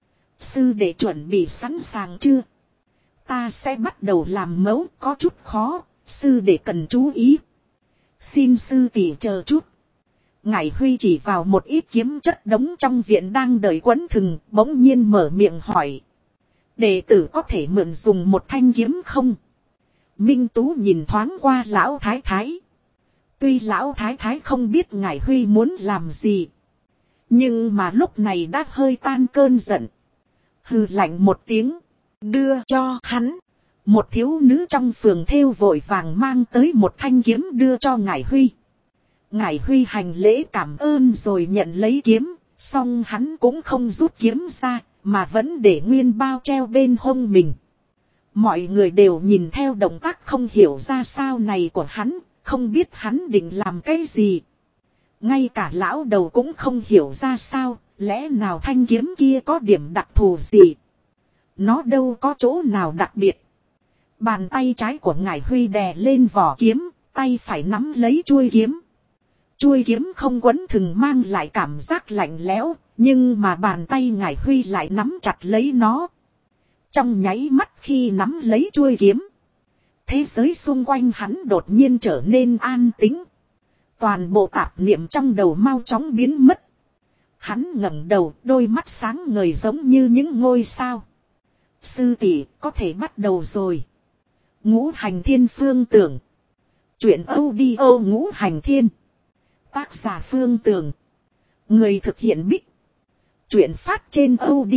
Sư đệ chuẩn bị sẵn sàng chưa? Ta sẽ bắt đầu làm mẫu, có chút khó, sư đệ cần chú ý. Xin sư tỷ chờ chút. Ngải Huy chỉ vào một ít kiếm chất đống trong viện đang đợi quấn thừng, bỗng nhiên mở miệng hỏi. Đệ tử có thể mượn dùng một thanh kiếm không? Minh Tú nhìn thoáng qua lão thái thái. Tuy lão thái thái không biết Ngải Huy muốn làm gì, nhưng mà lúc này đã hơi tan cơn giận. Hừ lạnh một tiếng, đưa cho hắn. Một thiếu nữ trong phường thêu vội vàng mang tới một thanh kiếm đưa cho Ngải Huy. Ngải Huy hành lễ cảm ơn rồi nhận lấy kiếm, song hắn cũng không rút kiếm ra, mà vẫn để nguyên bao treo bên hông mình. Mọi người đều nhìn theo động tác không hiểu ra sao này của hắn, không biết hắn định làm cái gì. Ngay cả lão đầu cũng không hiểu ra sao, lẽ nào thanh kiếm kia có điểm đặc thù gì. Nó đâu có chỗ nào đặc biệt. Bàn tay trái của Ngải Huy đè lên vỏ kiếm, tay phải nắm lấy chuôi kiếm. Chuôi kiếm không quấn thừng mang lại cảm giác lạnh lẽo, nhưng mà bàn tay Ngải Huy lại nắm chặt lấy nó. Trong nháy mắt khi nắm lấy chuôi kiếm, thế giới xung quanh hắn đột nhiên trở nên an tĩnh. Toàn bộ tạp niệm trong đầu mau chóng biến mất. Hắn ngẩng đầu, đôi mắt sáng ngời giống như những ngôi sao. Sư tỷ, có thể bắt đầu rồi. Ngũ Hành Thiên Phương Tưởng. Chuyện audio Ngũ Hành Thiên. Tác giả Phương Tường. Người thực hiện Bích. Chuyện phát trên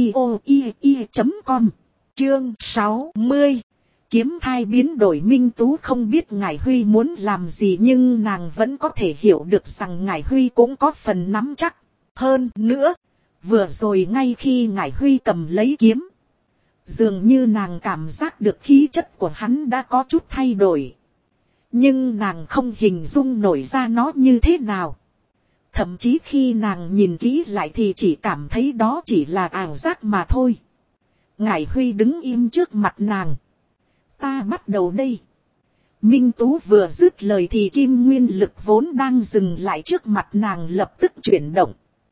audio.com. Chương 60. Kiếm thai biến đổi. Minh Tú không biết Ngải Huy muốn làm gì, nhưng nàng vẫn có thể hiểu được rằng Ngải Huy cũng có phần nắm chắc. Hơn nữa, vừa rồi ngay khi Ngải Huy cầm lấy kiếm, dường như nàng cảm giác được khí chất của hắn đã có chút thay đổi. Nhưng nàng không hình dung nổi ra nó như thế nào. Thậm chí khi nàng nhìn kỹ lại thì chỉ cảm thấy đó chỉ là ảo giác mà thôi. Ngải Huy đứng im trước mặt nàng. Ta bắt đầu đây. Minh Tú vừa dứt lời thì kim nguyên lực vốn đang dừng lại trước mặt nàng lập tức chuyển động.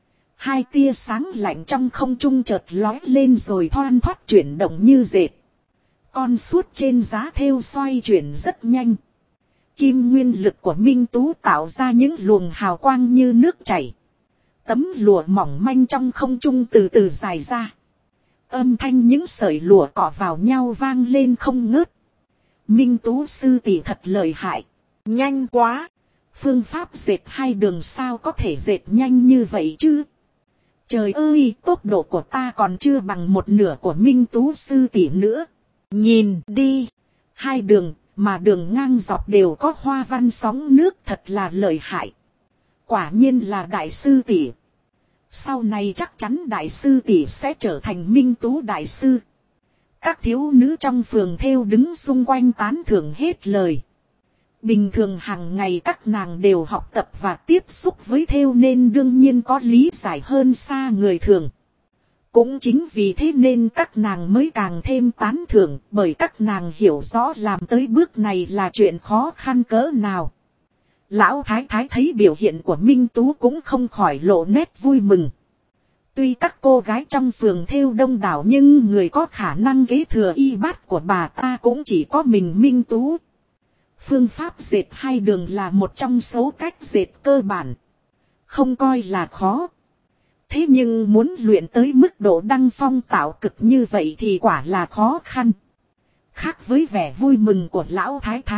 2 tia sáng lạnh trong không trung chợt lói lên rồi thoăn thoắt chuyển động như dệt. Con suốt trên giá thêu xoay chuyển rất nhanh. Kim nguyên lực của Minh Tú tạo ra những luồng hào quang như nước chảy. Tấm lụa mỏng manh trong không trung từ từ dài ra. Âm thanh những sợi lụa cọ vào nhau vang lên không ngớt. Minh Tú sư tỷ thật lợi hại. Nhanh quá. Phương pháp dệt 2 đường sao có thể dệt nhanh như vậy chứ? Trời ơi, tốc độ của ta còn chưa bằng một nửa của Minh Tú sư tỷ nữa. Nhìn đi. 2 đường, mà đường ngang dọc đều có hoa văn sóng nước, thật là lợi hại. Quả nhiên là đại sư tỷ. Sau này chắc chắn đại sư tỷ sẽ trở thành Minh Tú đại sư. Các thiếu nữ trong phường thêu đứng xung quanh tán thưởng hết lời. Bình thường hàng ngày các nàng đều học tập và tiếp xúc với thêu nên đương nhiên có lý giải hơn xa người thường. Cũng chính vì thế nên các nàng mới càng thêm tán thưởng, bởi các nàng hiểu rõ làm tới bước này là chuyện khó khăn cỡ nào. Lão thái thái thấy biểu hiện của Minh Tú cũng không khỏi lộ nét vui mừng. Tuy các cô gái trong phường thêu đông đảo nhưng người có khả năng kế thừa y bát của bà ta cũng chỉ có mình Minh Tú. Phương pháp dệt 2 đường là một trong số cách dệt cơ bản. Không coi là khó. Thế nhưng muốn luyện tới mức độ đăng phong tạo cực như vậy thì quả là khó khăn. Khác với vẻ vui mừng của lão thái thái,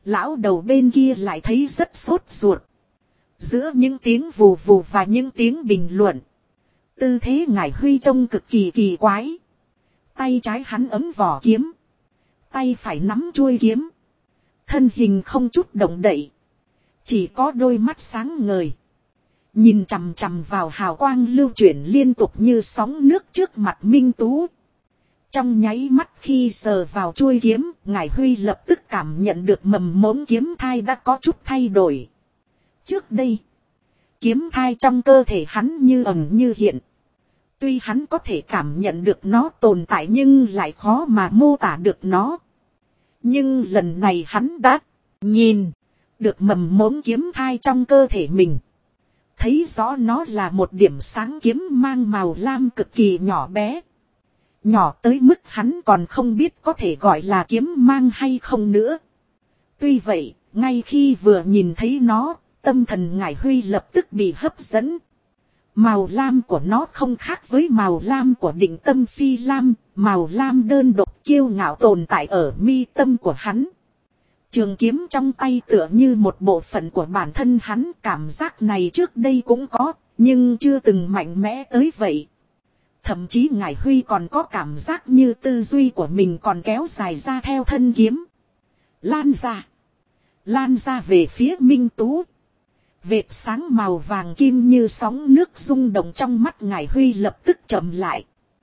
Lão đầu bên kia lại thấy rất sốt ruột. Giữa những tiếng vù vù và những tiếng bình luận, tư thế Ngải Huy trông cực kỳ kỳ quái. Tay trái hắn ấm vỏ kiếm, tay phải nắm chuôi kiếm. Thân hình không chút động đậy, chỉ có đôi mắt sáng ngời, nhìn chằm chằm vào hào quang lưu chuyển liên tục như sóng nước trước mặt Minh Tú. Trong nháy mắt khi sờ vào chuôi kiếm, Ngải Huy lập tức cảm nhận được mầm mống kiếm thai đã có chút thay đổi. Trước đây, kiếm thai trong cơ thể hắn như ẩn như hiện. Tuy hắn có thể cảm nhận được nó tồn tại nhưng lại khó mà mô tả được nó. Nhưng lần này hắn đã nhìn được mầm mống kiếm thai trong cơ thể mình. Thấy rõ nó là một điểm sáng kiếm mang màu lam cực kỳ nhỏ bé. Nhỏ tới mức hắn còn không biết có thể gọi là kiếm mang hay không nữa. Tuy vậy, ngay khi vừa nhìn thấy nó, tâm thần Ngải Huy lập tức bị hấp dẫn. Màu lam của nó không khác với màu lam của Định Tâm Phi Lam, màu lam đơn độc kiêu ngạo tồn tại ở mi tâm của hắn. Trường kiếm trong tay tựa như một bộ phận của bản thân hắn, cảm giác này trước đây cũng có, nhưng chưa từng mạnh mẽ tới vậy. Thậm chí Ngải Huy còn có cảm giác như tư duy của mình còn kéo dài ra theo thân kiếm. Lan ra về phía Minh Tú. Vệt sáng màu vàng kim như sóng nước rung động trong mắt Ngải Huy lập tức chậm lại.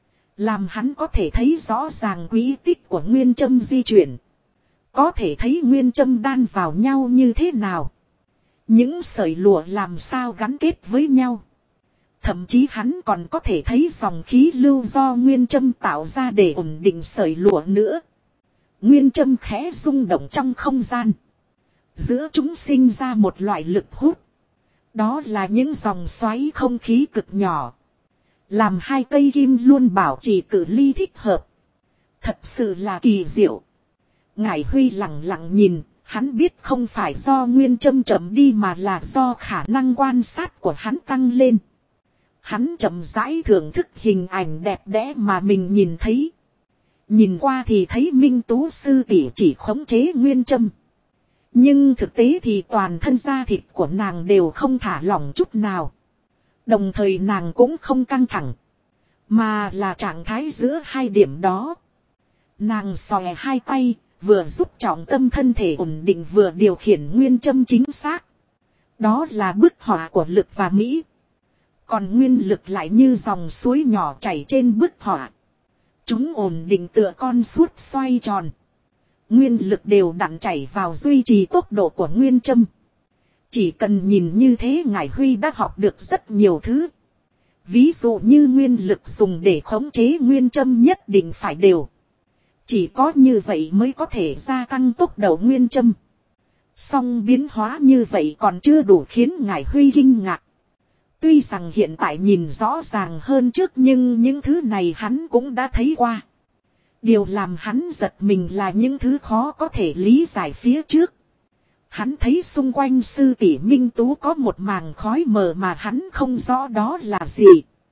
Làm hắn có thể thấy rõ ràng quỹ tích của nguyên châm di chuyển. Có thể thấy nguyên châm đan vào nhau như thế nào. Những sợi lụa làm sao gắn kết với nhau. Thậm chí hắn còn có thể thấy dòng khí lưu do nguyên châm tạo ra để ổn định sợi lụa nữa. Nguyên châm khẽ rung động trong không gian. Giữa chúng sinh ra một loại lực hút. Đó là những dòng xoáy không khí cực nhỏ. Làm hai cây kim luôn bảo trì cự ly thích hợp. Thật sự là kỳ diệu. Ngải Huy lặng lặng nhìn, hắn biết không phải do nguyên châm chậm đi mà là do khả năng quan sát của hắn tăng lên. Hắn chậm rãi thưởng thức hình ảnh đẹp đẽ mà mình nhìn thấy. Nhìn qua thì thấy Minh Tú sư tỷ chỉ khống chế nguyên châm. Nhưng thực tế thì toàn thân da thịt của nàng đều không thả lỏng chút nào. Đồng thời nàng cũng không căng thẳng. Mà là trạng thái giữa hai điểm đó. Nàng xòe hai tay, vừa giúp trọng tâm thân thể ổn định vừa điều khiển nguyên châm chính xác. Đó là bức họa của lực và mỹ. Còn nguyên lực lại như dòng suối nhỏ chảy trên bức họa. Chúng ổn định tựa con suốt xoay tròn. Nguyên lực đều đặn chảy vào duy trì tốc độ của nguyên châm. Chỉ cần nhìn như thế Ngải Huy đã học được rất nhiều thứ. Ví dụ như nguyên lực dùng để khống chế nguyên châm nhất định phải đều. Chỉ có như vậy mới có thể gia tăng tốc độ nguyên châm. Song biến hóa như vậy còn chưa đủ khiến Ngải Huy kinh ngạc. Tuy rằng hiện tại nhìn rõ ràng hơn trước nhưng những thứ này hắn cũng đã thấy qua. Điều làm hắn giật mình là những thứ khó có thể lý giải phía trước. Hắn thấy xung quanh sư tỷ Minh Tú có một màng khói mờ mà hắn không rõ đó là gì.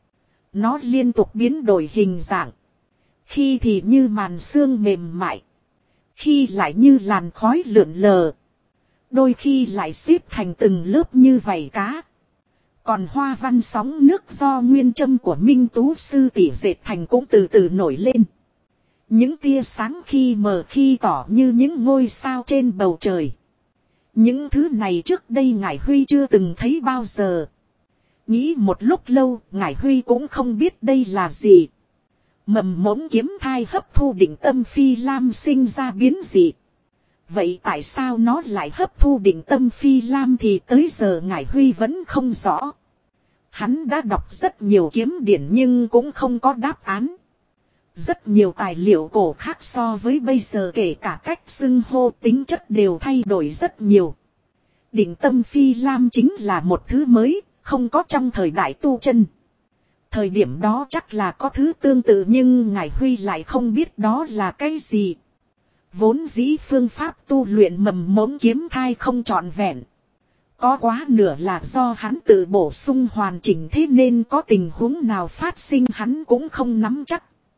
Nó liên tục biến đổi hình dạng. Khi thì như màn sương mềm mại. Khi lại như làn khói lượn lờ. Đôi khi lại xếp thành từng lớp như vảy cá. Còn hoa văn sóng nước do nguyên châm của Minh Tú sư tỷ dệt thành cũng từ từ nổi lên. Những tia sáng khi mờ khi tỏ như những ngôi sao trên bầu trời. Những thứ này trước đây Ngải Huy chưa từng thấy bao giờ. Nghĩ một lúc lâu, Ngải Huy cũng không biết đây là gì. Mầm mống kiếm thai hấp thu Định Tâm Phi Lam sinh ra biến dị. Vậy tại sao nó lại hấp thu Định Tâm Phi Lam thì tới giờ Ngải Huy vẫn không rõ. Hắn đã đọc rất nhiều kiếm điển nhưng cũng không có đáp án. Rất nhiều tài liệu cổ khác so với bây giờ kể cả cách xưng hô tính chất đều thay đổi rất nhiều. Định Tâm Phi Lam chính là một thứ mới, không có trong thời đại tu chân. Thời điểm đó chắc là có thứ tương tự nhưng Ngải Huy lại không biết đó là cái gì. Vốn dĩ phương pháp tu luyện mầm mống kiếm thai không trọn vẹn. Có quá nửa là do hắn tự bổ sung hoàn chỉnh thế nên có tình huống nào phát sinh hắn cũng không nắm chắc.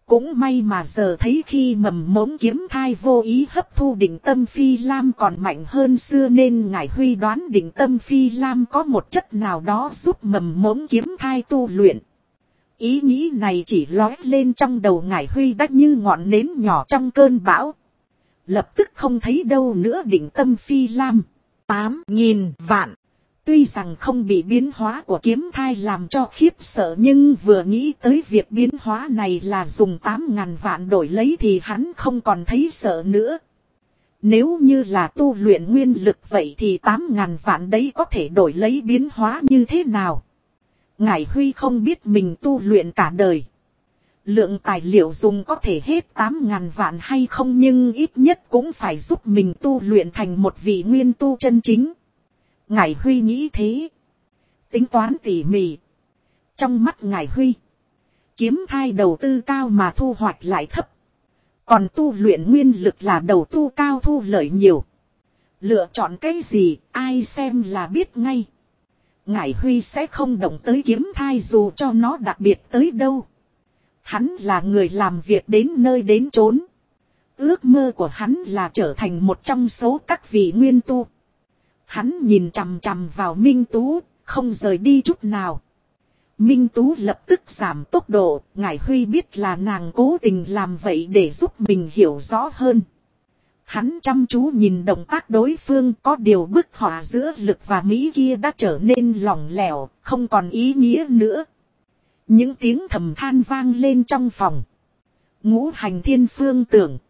Cũng may mà giờ thấy khi mầm mống kiếm thai vô ý hấp thu định tâm phi lam còn mạnh hơn xưa, nên ngải Huy đoán định tâm phi lam có một chất nào đó giúp mầm mống kiếm thai tu luyện. Ý nghĩ này chỉ lóe lên trong đầu ngải Huy đắt như ngọn nến nhỏ trong cơn bão. Lập tức không thấy đâu nữa định tâm phi lam. 8.000 vạn. Tuy rằng không bị biến hóa của kiếm thai làm cho khiếp sợ, nhưng vừa nghĩ tới việc biến hóa này là dùng 8.000 vạn đổi lấy thì hắn không còn thấy sợ nữa. Nếu như là tu luyện nguyên lực vậy thì 8.000 vạn đấy có thể đổi lấy biến hóa như thế nào? Ngải Huy không biết mình tu luyện cả đời. Lượng tài liệu dùng có thể hết 8.000 vạn hay không, nhưng ít nhất cũng phải giúp mình tu luyện thành một vị nguyên tu chân chính. Ngải Huy nghĩ thế. Tính toán tỉ mỉ. Trong mắt Ngải Huy, kiếm thai đầu tư cao mà thu hoạch lại thấp. Còn tu luyện nguyên lực là đầu tư cao thu lợi nhiều. Lựa chọn cái gì ai xem là biết ngay. Ngải Huy sẽ không động tới kiếm thai dù cho nó đặc biệt tới đâu. Hắn là người làm việc đến nơi đến chốn. Ước mơ của hắn là trở thành một trong số các vị nguyên tu. Hắn nhìn chằm chằm vào Minh Tú, không rời đi chút nào. Minh Tú lập tức giảm tốc độ, ngải Huy biết là nàng cố tình làm vậy để giúp mình hiểu rõ hơn. Hắn chăm chú nhìn động tác đối phương, có điều bức họa giữa Lực và Mỹ kia đã trở nên lỏng lẻo, không còn ý nghĩa nữa. Những tiếng thầm than vang lên trong phòng. Ngũ hành thiên phương tưởng.